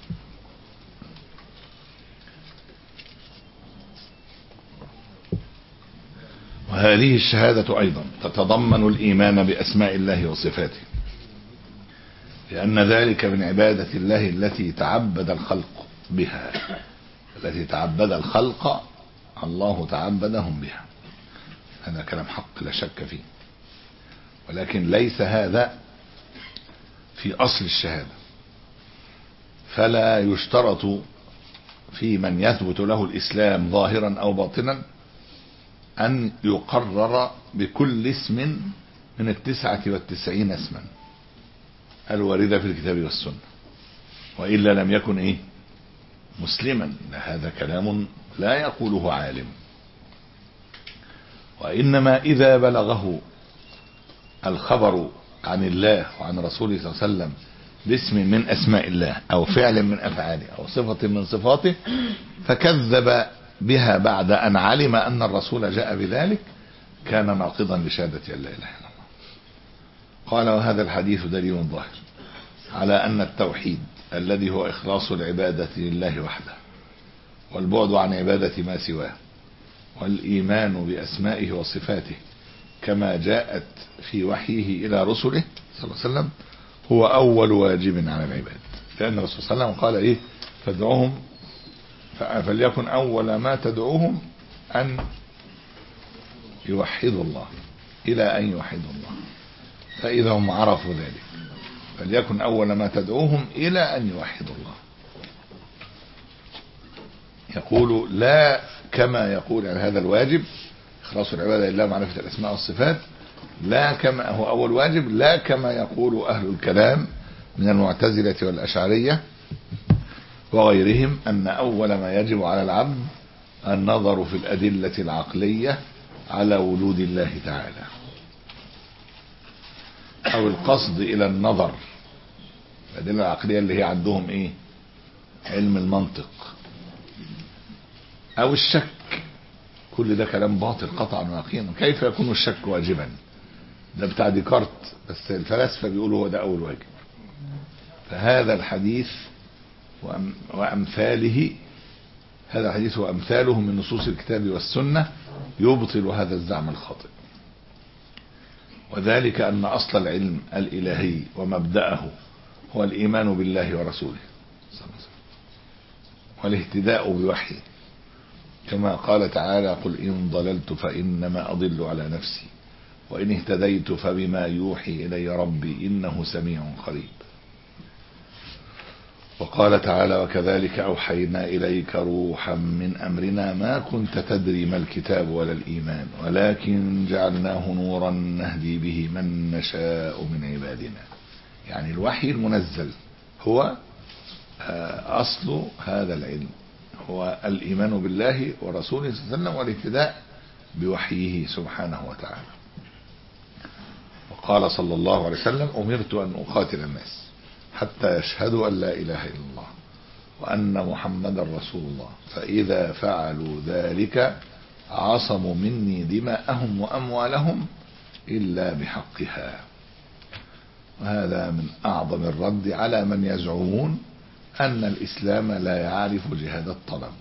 وهذه الشهادة أيضا تتضمن الإيمان بأسماء الله وصفاته، لأن ذلك من عبادة الله التي تعبد الخلق بها، التي تعبد الخلق الله تعبدهم بها. هذا كلام حق لا شك فيه، ولكن ليس هذا في أصل الشهادة. فلا يشترط في من يثبت له الإسلام ظاهرا أو باطنا أن يقرر بكل اسم من التسعة والتسعين اسما الواردة في الكتاب والسنة، وإلا لم يكن إيه مسلما. هذا كلام لا يقوله عالم. وإنما إذا بلغه الخبر عن الله وعن رسوله صلى الله عليه وسلم باسم من أسماء الله أو فعل من أفعاله أو صفة من صفاته فكذب بها بعد أن علم أن الرسول جاء بذلك، كان ناقضا لشهادة أن لا إله إلا الله. قال: وهذا الحديث دليل ظاهر على أن التوحيد الذي هو إخلاص العبادة لله وحده والبعد عن عبادة ما سواه والإيمان بأسمائه وصفاته كما جاءت في وحيه إلى رسله صلى الله عليه وسلم هو أول واجب على العباد. لأن الرسول صلى الله عليه وسلم قال إيه: فادعوهم فليكن أول ما تدعوهم أن يوحدوا الله، إلى أن يوحدوا الله. فإذا هم عرفوا ذلك فليكن أول ما تدعوهم إلى أن يوحدوا الله. يقول لا كما يقول عن هذا الواجب إخلاص العبادة لله معرفة الأسماء والصفات، لا كما هو أول واجب، لا كما يقول أهل الكلام من المعتزلة والأشعرية وغيرهم أن أول ما يجب على العبد النظر في الأدلة العقلية على وجود الله تعالى، أو القصد إلى النظر. الأدلة العقلية اللي هي عندهم إيه؟ علم المنطق أو الشك. كل ده كلام باطل قطعا ويقينا. كيف يكون الشك واجبا؟ ده بتاع ديكارت، بس الفلاسفة بيقولوا هو ده أول واجب. فهذا الحديث وأمثاله هذا الحديث وأمثاله من نصوص الكتاب والسنة يبطل هذا الزعم الخاطئ. وذلك أن أصل العلم الإلهي ومبدأه هو الإيمان بالله ورسوله صلى الله عليه وسلم والاهتداء بوحيه، كما قال تعالى: قل إن ضللت فإنما أضل على نفسي وإن اهتديت فبما يوحي إلي ربي إنه سميع قريب. وقال تعالى: وكذلك أوحينا إليك روحا من أمرنا ما كنت تدري ما الكتاب ولا الإيمان ولكن جعلناه نورا نهدي به من نشاء من عبادنا. يعني الوحي المنزل هو أصل هذا العلم، هو الإيمان بالله ورسوله صلى الله عليه وسلم والاهتداء بوحيه سبحانه وتعالى. وقال صلى الله عليه وسلم: أمرت أن أقاتل الناس حتى يشهدوا أن لا إله إلا الله وأن محمدا رسول الله فإذا فعلوا ذلك عصموا مني دماءهم وأموالهم إلا بحقها. وهذا من أعظم الرد على من يزعمون أن الإسلام لا يعرف جهاد الطلب.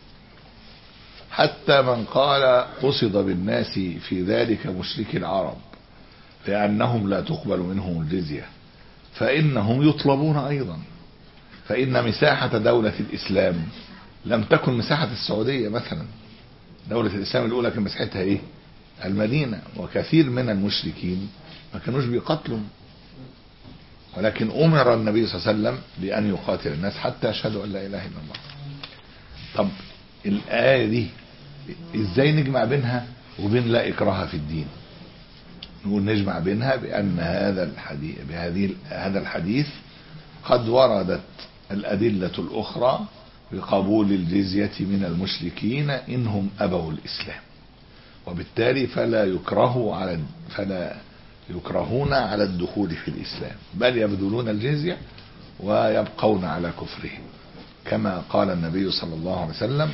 حتى من قال قصد بالناس في ذلك مشركي العرب لأنهم لا تقبل منهم الجزية، فإنهم يطلبون أيضا. فإن مساحة دولة الإسلام لم تكن مساحة السعودية مثلا. دولة الإسلام الأولى كان مساحتها إيه؟ المدينة. وكثير من المشركين ما كانوش بيقتلوا، ولكن أمر النبي صلى الله عليه وسلم بأن يقاتل الناس حتى يشهدوا أن لا إله إلا الله. طب الآية دي إزاي نجمع بينها وبين لا إكراه في الدين؟ نقول نجمع بينها بأن هذا الحديث بهذه هذا الحديث قد وردت الأدلة الأخرى بقبول الجزية من المشركين إنهم أبوا الإسلام، وبالتالي فلا يكرهوا على فلا يكرهون على الدخول في الإسلام، بل يبذلون الجزية ويبقون على كفرهم، كما قال النبي صلى الله عليه وسلم: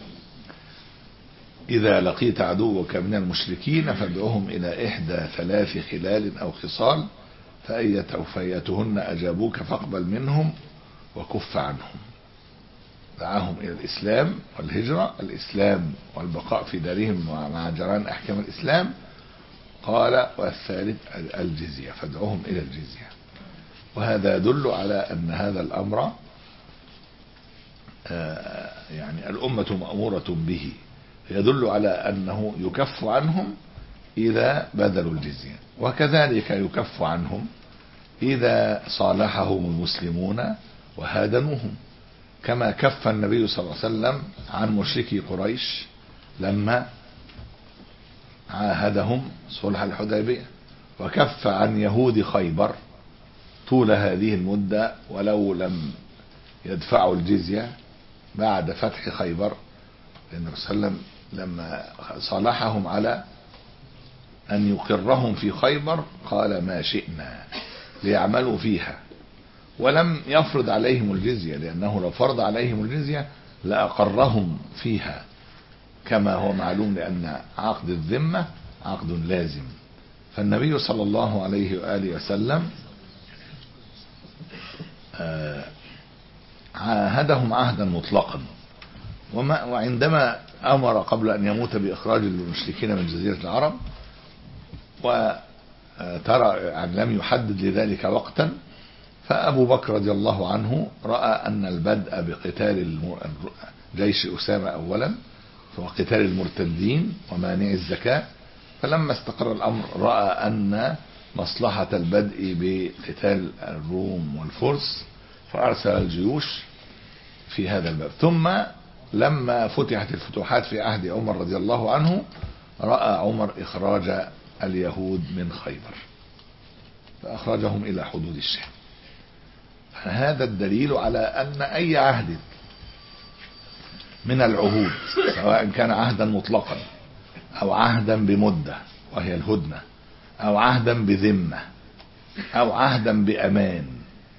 إذا لقيت عدوك من المشركين فادعوهم إلى إحدى ثلاث خلال أو خصال فأيتهن أجابوك فاقبل منهم وكف عنهم. دعاهم إلى الإسلام والهجرة، الإسلام والبقاء في دارهم مع جران أحكام الإسلام. قال: والثالث الجزية، فادعوهم إلى الجزية. وهذا يدل على أن هذا الأمر يعني الأمة مأمورة به، يدل على أنه يكف عنهم إذا بذلوا الجزية، وكذلك يكف عنهم إذا صالحهم المسلمون وهادنوهم، كما كف النبي صلى الله عليه وسلم عن مشركي قريش لما عاهدهم صلح الحديبية، وكف عن يهود خيبر طول هذه المدة ولو لم يدفعوا الجزية بعد فتح خيبر، لأن الرسول صلى الله عليه وسلم لما صالحهم على أن يقرهم في خيبر قال ما شئنا ليعملوا فيها، ولم يفرض عليهم الجزية، لأنه لو فرض عليهم الجزية لأقرهم فيها كما هو معلوم، لأن عقد الذمة عقد لازم. فالنبي صلى الله عليه وآله وسلم عاهدهم عهدا مطلقا، وعندما أمر قبل أن يموت بإخراج المشركين من جزيرة العرب وترى أن لم يحدد لذلك وقتا، فأبو بكر رضي الله عنه رأى أن البدء بقتال جيش أسامة أولا وقتال المرتدين ومانع الزكاة، فلما استقر الأمر رأى أن مصلحة البدء بقتال الروم والفرس فأرسل الجيوش في هذا الباب. ثم لما فتحت الفتوحات في عهد عمر رضي الله عنه رأى عمر إخراج اليهود من خيبر فأخرجهم إلى حدود الشام. هذا الدليل على أن أي عهد من العهود سواء كان عهدا مطلقا أو عهدا بمدة وهي الهدنة أو عهدا بذمة أو عهدا بأمان،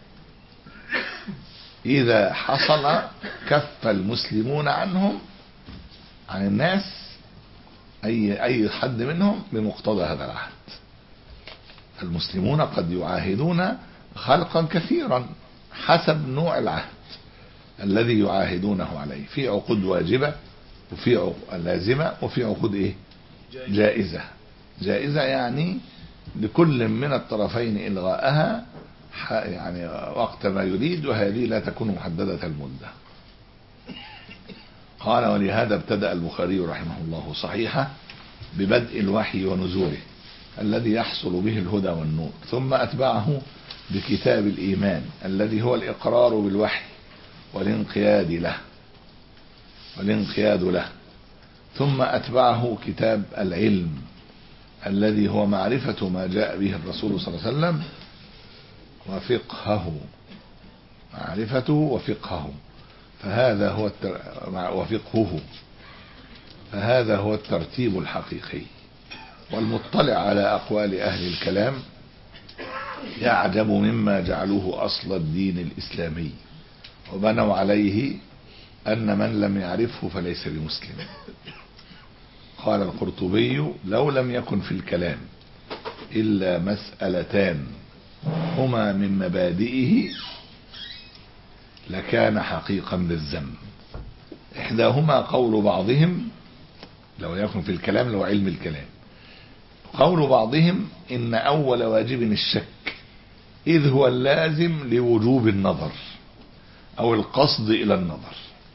إذا حصل كف المسلمون عنهم عن الناس أي أي حد منهم بمقتضى هذا العهد. المسلمون قد يعاهدون خلقا كثيرا حسب نوع العهد الذي يعاهدونه عليه، في عقود واجبة وفي عقود لازمة وفي عقود ايه جائزة. جائزة يعني لكل من الطرفين إلغاءها يعني وقت ما يريد، وهذه لا تكون محددة المدة. قال ولهذا ابتدأ البخاري رحمه الله صحيحة ببدء الوحي ونزوله الذي يحصل به الهدى والنور، ثم أتبعه بكتاب الإيمان الذي هو الإقرار بالوحي والانقياد له والانقياد له ثم أتبعه كتاب العلم الذي هو معرفة ما جاء به الرسول صلى الله عليه وسلم وفقهه معرفته وفقهه فهذا هو التر... وفقهه فهذا هو الترتيب الحقيقي. والمطلع على أقوال أهل الكلام يعجب مما جعلوه أصل الدين الإسلامي وبنوا عليه أن من لم يعرفه فليس بمسلم. قال القرطبي لو لم يكن في الكلام إلا مسألتان هما من مبادئه لكان حقيقا للذم. إحداهما قول بعضهم لو يكن في الكلام لو علم الكلام قول بعضهم إن أول واجب الشك إذ هو اللازم لوجوب النظر أو القصد إلى النظر،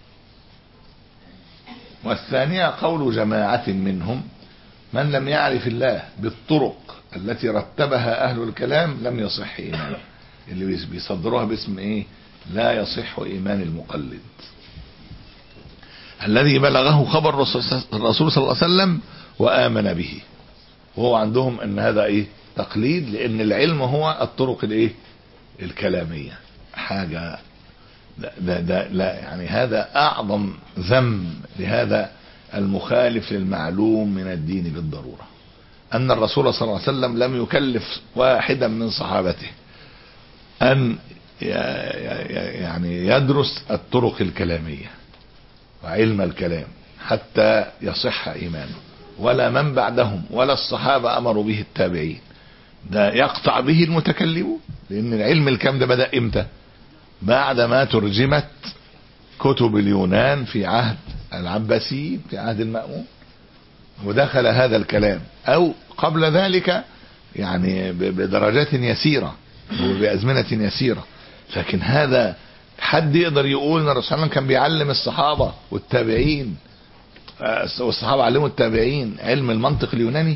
والثانية قول جماعة منهم من لم يعرف الله بالطرق التي رتبها أهل الكلام لم يصح إيمانه، اللي بيصدروها باسم إيه لا يصح إيمان المقلد الذي بلغه خبر الرسول صلى الله عليه وسلم وآمن به، وهو عندهم أن هذا إيه تقليد، لأن العلم هو الطرق الإيه الكلامية حاجة ده ده ده لا يعني هذا أعظم ذم لهذا المخالف للمعلوم من الدين بالضرورة، أن الرسول صلى الله عليه وسلم لم يكلف واحدا من صحابته أن يعني يدرس الطرق الكلامية وعلم الكلام حتى يصح إيمانه، ولا من بعدهم ولا الصحابة أمروا به التابعين، ده يقطع به المتكلمون، لأن العلم الكلام ده بدأ إمتى؟ بعدما ترجمت كتب اليونان في عهد العباسيين في عهد المأمون ودخل هذا الكلام، أو قبل ذلك يعني بدرجات يسيرة وبأزمنة يسيرة. لكن هذا حد يقدر يقول ان الرسول صلى الله عليه وسلم كان بيعلم الصحابة والتابعين والصحابة علموا التابعين علم المنطق اليوناني؟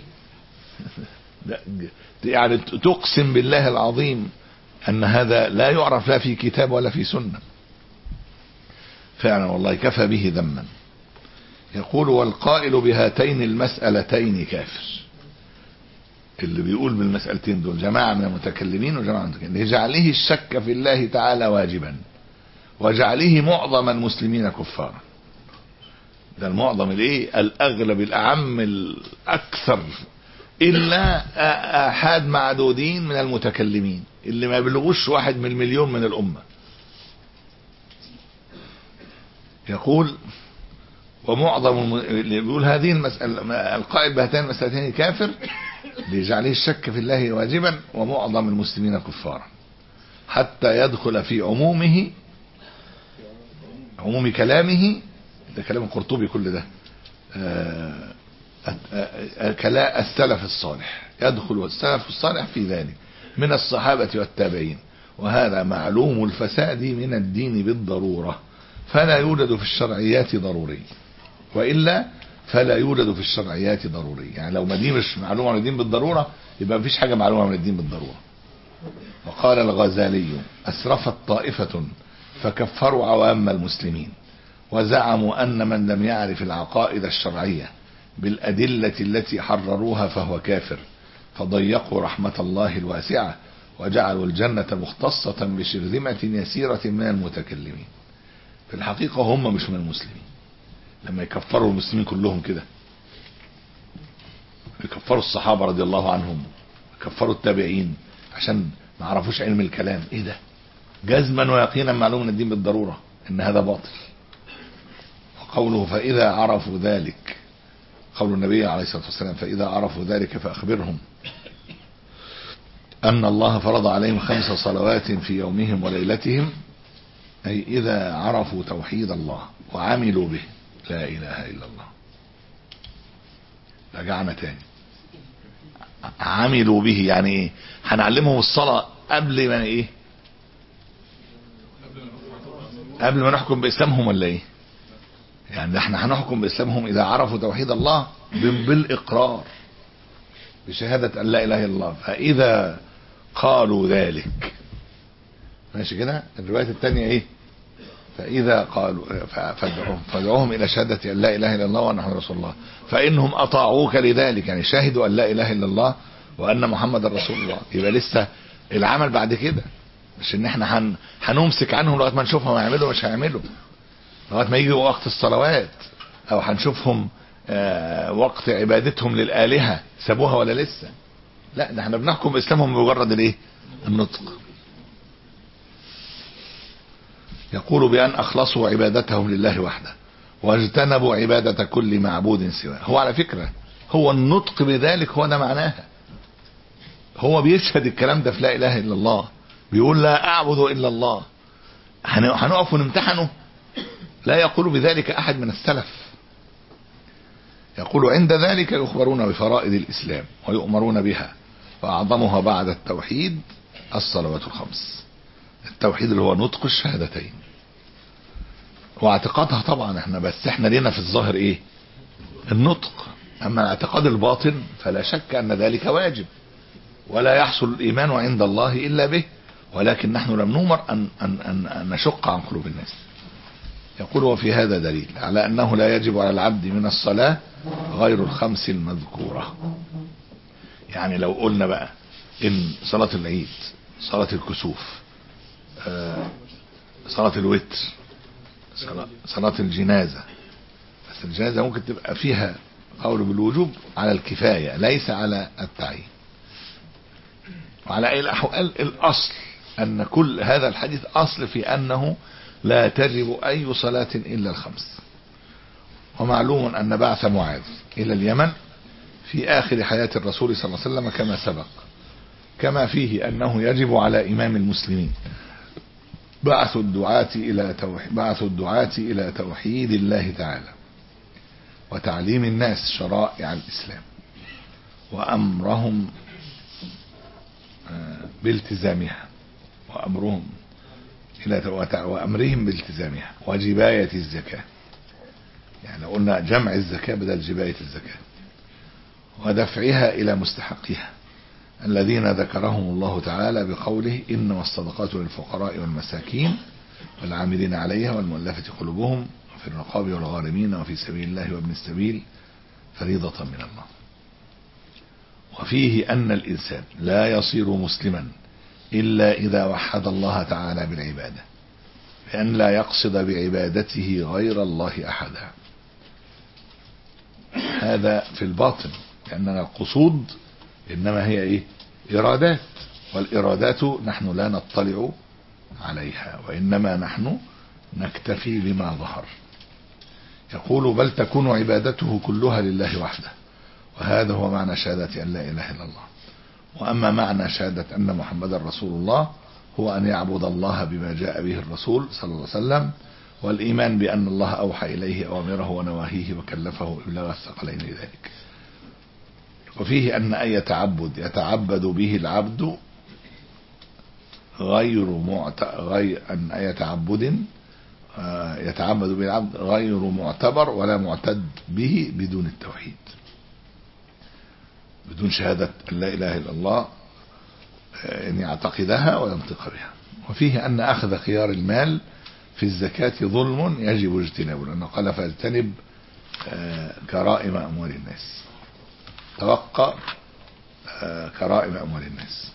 يعني تقسم بالله العظيم ان هذا لا يعرف لا في كتاب ولا في سنة. فعلا والله كفى به ذما. يقول والقائل بهاتين المسألتين كافر. اللي بيقول بالمسألتين دول جماعة من المتكلمين وجماعة من المتكلمين لجعله الشك في الله تعالى واجبا وجعله معظم المسلمين كفارا. ده المعظم الايه الاغلب الاعم الاكثر الا احاد معدودين من المتكلمين اللي ما يبلغوش واحد من المليون من الامة. يقول ومعظم اللي بيقول هذه المسألة القائل بهاتين المسألتين كافر لجعله الشك في الله واجبا ومعظم المسلمين كفارا حتى يدخل في عمومه عموم كلامه. ده كلام القرطبي كل ده. كلام السلف الصالح يدخل السلف الصالح في ذلك من الصحابة والتابعين وهذا معلوم الفساد من الدين بالضرورة فلا يوجد في الشرعيات ضروري وإلا فلا يوجد في الشرعيات ضروري. يعني لو ما دي مش معلومة من الدين بالضرورة يبقى مفيش حاجة معلومة من الدين بالضرورة. وقال الغزالي أسرفت طائفة فكفروا عوام المسلمين وزعموا أن من لم يعرف العقائد الشرعية بالأدلة التي حرروها فهو كافر فضيقوا رحمة الله الواسعة وجعلوا الجنة مختصة بشرذمة يسيرة من المتكلمين. في الحقيقة هم مش من المسلمين لما يكفروا المسلمين كلهم كده، يكفروا الصحابة رضي الله عنهم، يكفروا التابعين عشان ما عرفوش علم الكلام. ايه ده؟ جزما ويقينا معلوم من الدين بالضرورة ان هذا باطل. وقوله فإذا عرفوا ذلك، قول النبي عليه الصلاة والسلام فإذا عرفوا ذلك فأخبرهم أن الله فرض عليهم خمس صلوات في يومهم وليلتهم، أي إذا عرفوا توحيد الله وعملوا به لا إله إلا الله. رجعنا تاني عملوا به يعني ايه؟ هنعلمهم الصلاة قبل ما ايه؟ قبل ما نحكم بإسلامهم ولا ايه؟ يعني احنا هنحكم بإسلامهم إذا عرفوا توحيد الله بالإقرار بشهادة أن لا إله إلا الله. فإذا قالوا ذلك ماشي كده. الرواية الثانية ايه؟ فإذا قالوا فادعوهم إلى شهادة أن لا إله إلا الله وأن محمد رسول الله فإنهم أطاعوك لذلك، يعني شاهدوا أن لا إله إلا الله وأن محمد رسول الله. يبقى لسه العمل بعد كده، مش إن إحنا هن هنمسك عنهم لغاية ما نشوفهم هيعملوا مش هيعملوا، لغاية ما يجي وقت الصلوات أو هنشوفهم آه وقت عبادتهم للآلهة سابوها ولا لسه. لا، ده احنا بنحكم بإسلامهم بمجرد الإيه؟ النطق. يقول بأن أخلصوا عبادتهم لله وحده واجتنبوا عبادة كل معبود سواه. هو على فكرة هو النطق بذلك هو ده معناها، هو بيشهد الكلام ده في لا إله إلا الله، بيقول لا أعبد إلا الله. هنقف ونمتحنه؟ لا يقول بذلك أحد من السلف. يقول عند ذلك يخبرون بفرائض الإسلام ويؤمرون بها وأعظمها بعد التوحيد الصلوات الخمس. التوحيد اللي هو نطق الشهادتين واعتقادها طبعا احنا بس احنا لينا في الظاهر ايه؟ النطق. اما الاعتقاد الباطن فلا شك ان ذلك واجب ولا يحصل الايمان عند الله الا به، ولكن نحن لم نؤمر ان, أن, أن, أن نشق عن قلوب الناس. يقول وفي هذا دليل على انه لا يجب على العبد من الصلاة غير الخمس المذكورة. يعني لو قلنا بقى ان صلاة العيد، صلاة الكسوف، صلاة الوتر، صلاة الجنازة، بس الجنازة ممكن تبقى فيها قول بالوجوب على الكفاية ليس على التعيين. وعلى أي الأحوال الأصل أن كل هذا الحديث أصل في أنه لا تجب أي صلاة إلا الخمس. ومعلوم أن بعث معاذ إلى اليمن في آخر حياة الرسول صلى الله عليه وسلم كما سبق، كما فيه أنه يجب على إمام المسلمين بعث الدعاة إلى توحيد بعث الدعاة إلى توحيد الله تعالى وتعليم الناس شرائع الإسلام وأمرهم بالتزامها وأمرهم إلى وأمرهم بالتزامها وجباية الزكاة. يعني لو قلنا جمع الزكاة بدل جباية الزكاة، ودفعها إلى مستحقها الذين ذكرهم الله تعالى بقوله إنما الصدقات للفقراء والمساكين والعاملين عليها والمؤلفة قلوبهم وفي الرقاب والغارمين وفي سبيل الله وابن السبيل فريضة من الله. وفيه أن الإنسان لا يصير مسلما إلا إذا وحد الله تعالى بالعبادة، بأن لا يقصد بعبادته غير الله أحدا. هذا في الباطن، لأننا القصود إنما هي إيه؟ إرادات، والإرادات نحن لا نطلع عليها، وإنما نحن نكتفي بما ظهر. يقول بل تكون عبادته كلها لله وحده، وهذا هو معنى شهادة أن لا إله إلا الله. وأما معنى شهادة أن محمدا رسول الله هو أن يعبد الله بما جاء به الرسول صلى الله عليه وسلم، والإيمان بأن الله أوحى إليه أوامره ونواهيه وكلفه إبلاغ الثقلين لذلك. وفيه أن أي تعبد يتعبد به العبد غير معت... غير أن أي تعبد يتعبد به العبد غير معتبر ولا معتد به بدون التوحيد، بدون شهادة أن لا إله إلا الله أن يعتقدها وينطق بها. وفيه أن أخذ خيار المال في الزكاة ظلم يجب اجتنابه، لأنه قال فاجتنب كرائم أموال الناس، توقع كرائم أموال الناس.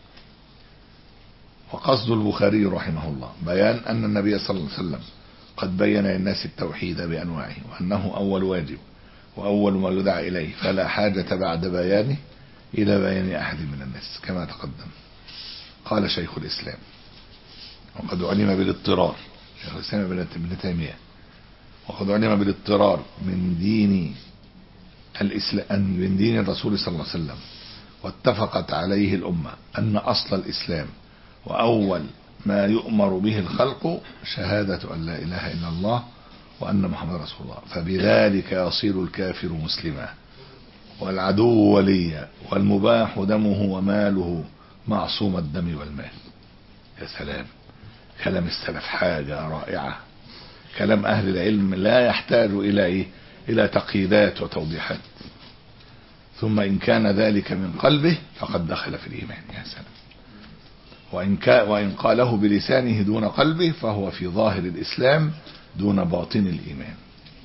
وقصد البخاري رحمه الله بيان أن النبي صلى الله عليه وسلم قد بين للناس التوحيد بأنواعه، وأنه أول واجب وأول ما يدعى إليه، فلا حاجة بعد بيانه إلى بيان أحد من الناس كما تقدم. قال شيخ الإسلام وقد علم بالاضطرار، شيخ الإسلام ابن تيمية، وقد علم بالاضطرار من دين الإسلام من دين الرسول صلى الله عليه وسلم، واتفقت عليه الأمة أن أصل الإسلام وأول ما يؤمر به الخلق شهادة أن لا إله إلا الله وأن محمد رسول الله، فبذلك يصير الكافر مسلما والعدو وليا والمباح دمه وماله معصوم الدم والمال. يا سلام، كلام السلف حاجة رائعة، كلام أهل العلم لا يحتاج إلى إيه؟ إلى تقييدات وتوضيحات. ثم إن كان ذلك من قلبه فقد دخل في الإيمان. يا سلام. وإن, وإن قاله بلسانه دون قلبه فهو في ظاهر الإسلام دون باطن الإيمان.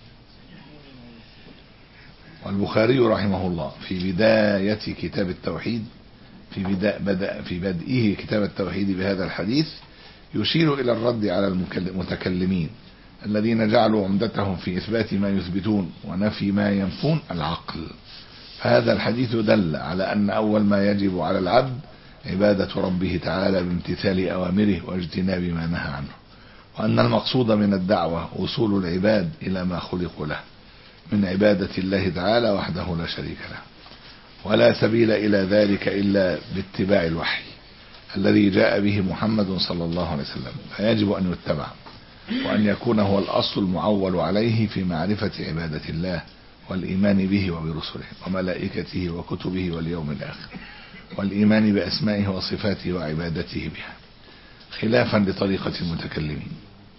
والبخاري رحمه الله في بداية كتاب التوحيد في بدأ بدأ في بدئه كتاب التوحيد بهذا الحديث يشير إلى الرد على المتكلمين الذين جعلوا عمدتهم في إثبات ما يثبتون ونفي ما ينفون العقل. فهذا الحديث دل على أن أول ما يجب على العبد عبادة ربه تعالى بامتثال أوامره واجتناب ما نهى عنه، وأن المقصود من الدعوة وصول العباد إلى ما خلقوا له من عبادة الله تعالى وحده لا شريك له، ولا سبيل إلى ذلك إلا باتباع الوحي الذي جاء به محمد صلى الله عليه وسلم، فيجب أن يتبع وأن يكون هو الأصل المعول عليه في معرفة عبادة الله والإيمان به وبرسله وملائكته وكتبه واليوم الآخر، والإيمان بأسمائه وصفاته وعبادته بها، خلافا لطريقة المتكلمين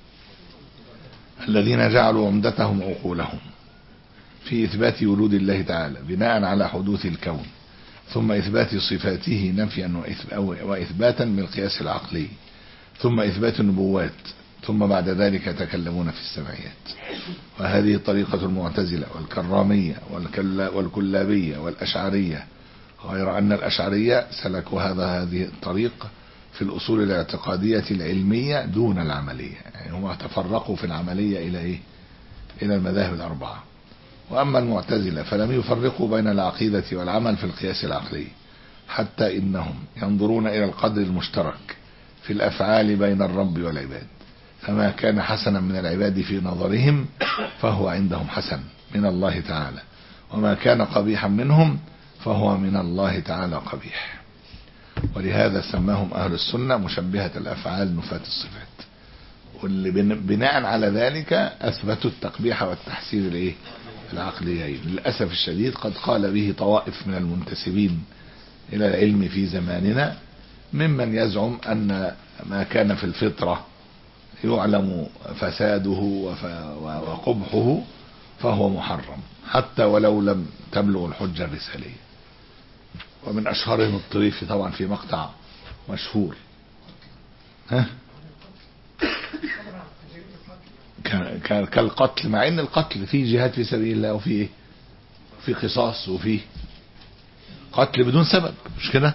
الذين جعلوا عمدتهم عقولهم في إثبات وجود الله تعالى بناء على حدوث الكون، ثم إثبات صفاته نفيا وإثباتا بالقياس العقلي، ثم إثبات النبوات، ثم بعد ذلك يتكلمون في السمعيات. وهذه طريقة المعتزلة والكرامية والكلابية والأشعرية، غير أن الأشعرية سلكوا هذا هذه الطريق في الأصول الاعتقادية العلمية دون العملية، يعني هم تفرقوا في العملية إلى إيه؟ إلى المذاهب الأربعة. وأما المعتزلة فلم يفرقوا بين العقيدة والعمل في القياس العقلي، حتى إنهم ينظرون إلى القدر المشترك في الأفعال بين الرب والعباد، فما كان حسنا من العباد في نظرهم فهو عندهم حسن من الله تعالى، وما كان قبيحا منهم فهو من الله تعالى قبيح. ولهذا سماهم أهل السنة مشبهة الأفعال نفاة الصفات، واللي بناء على ذلك أثبتوا التقبيح والتحسين الإيه؟ العقليين. للأسف الشديد قد قال به طوائف من المنتسبين إلى العلم في زماننا ممن يزعم أن ما كان في الفطرة يعلم فساده وقبحه فهو محرم حتى ولو لم تبلغ الحجة الرسالية. ومن أشهرهم الطريفي طبعا في مقطع مشهور، ها كالقتل، مع ان القتل فيه جهاد في سبيل الله وفيه ايه، في قصاص وفيه قتل بدون سبب، مش كده؟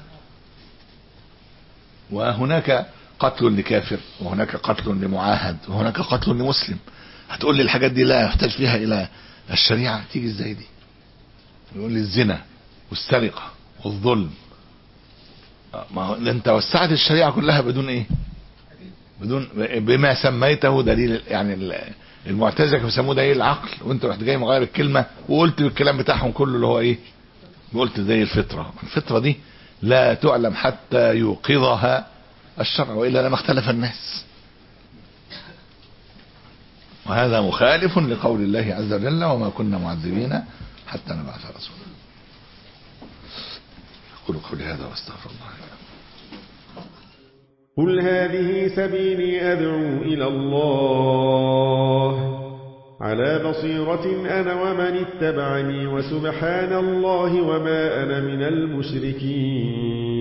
وهناك قتل لكافر وهناك قتل لمعاهد وهناك قتل لمسلم. هتقول لي الحاجات دي لا يحتاج فيها الى الشريعة، تيجي ازاي دي؟ يقول لي الزنا والسرقة والظلم، ما هو انت وسعت الشريعة كلها بدون ايه، بدون بما سميته دليل. يعني المعتزلة كانوا بيسموه دليل العقل، وانت رحت جاي مغير الكلمة وقلت الكلام بتاعهم كله اللي هو ايه، قلت زي الفطرة. الفطرة دي لا تعلم حتى يوقظها الشرع، وإلا لما اختلف الناس. وهذا مخالف لقول الله عز وجل وما كنا معذبين حتى نبعث رسولا. أقول قولي هذا واستغفر الله لي. قل هذه سبيلي أدعو إلى الله على بصيرة أنا ومن اتبعني وسبحان الله وما أنا من المشركين.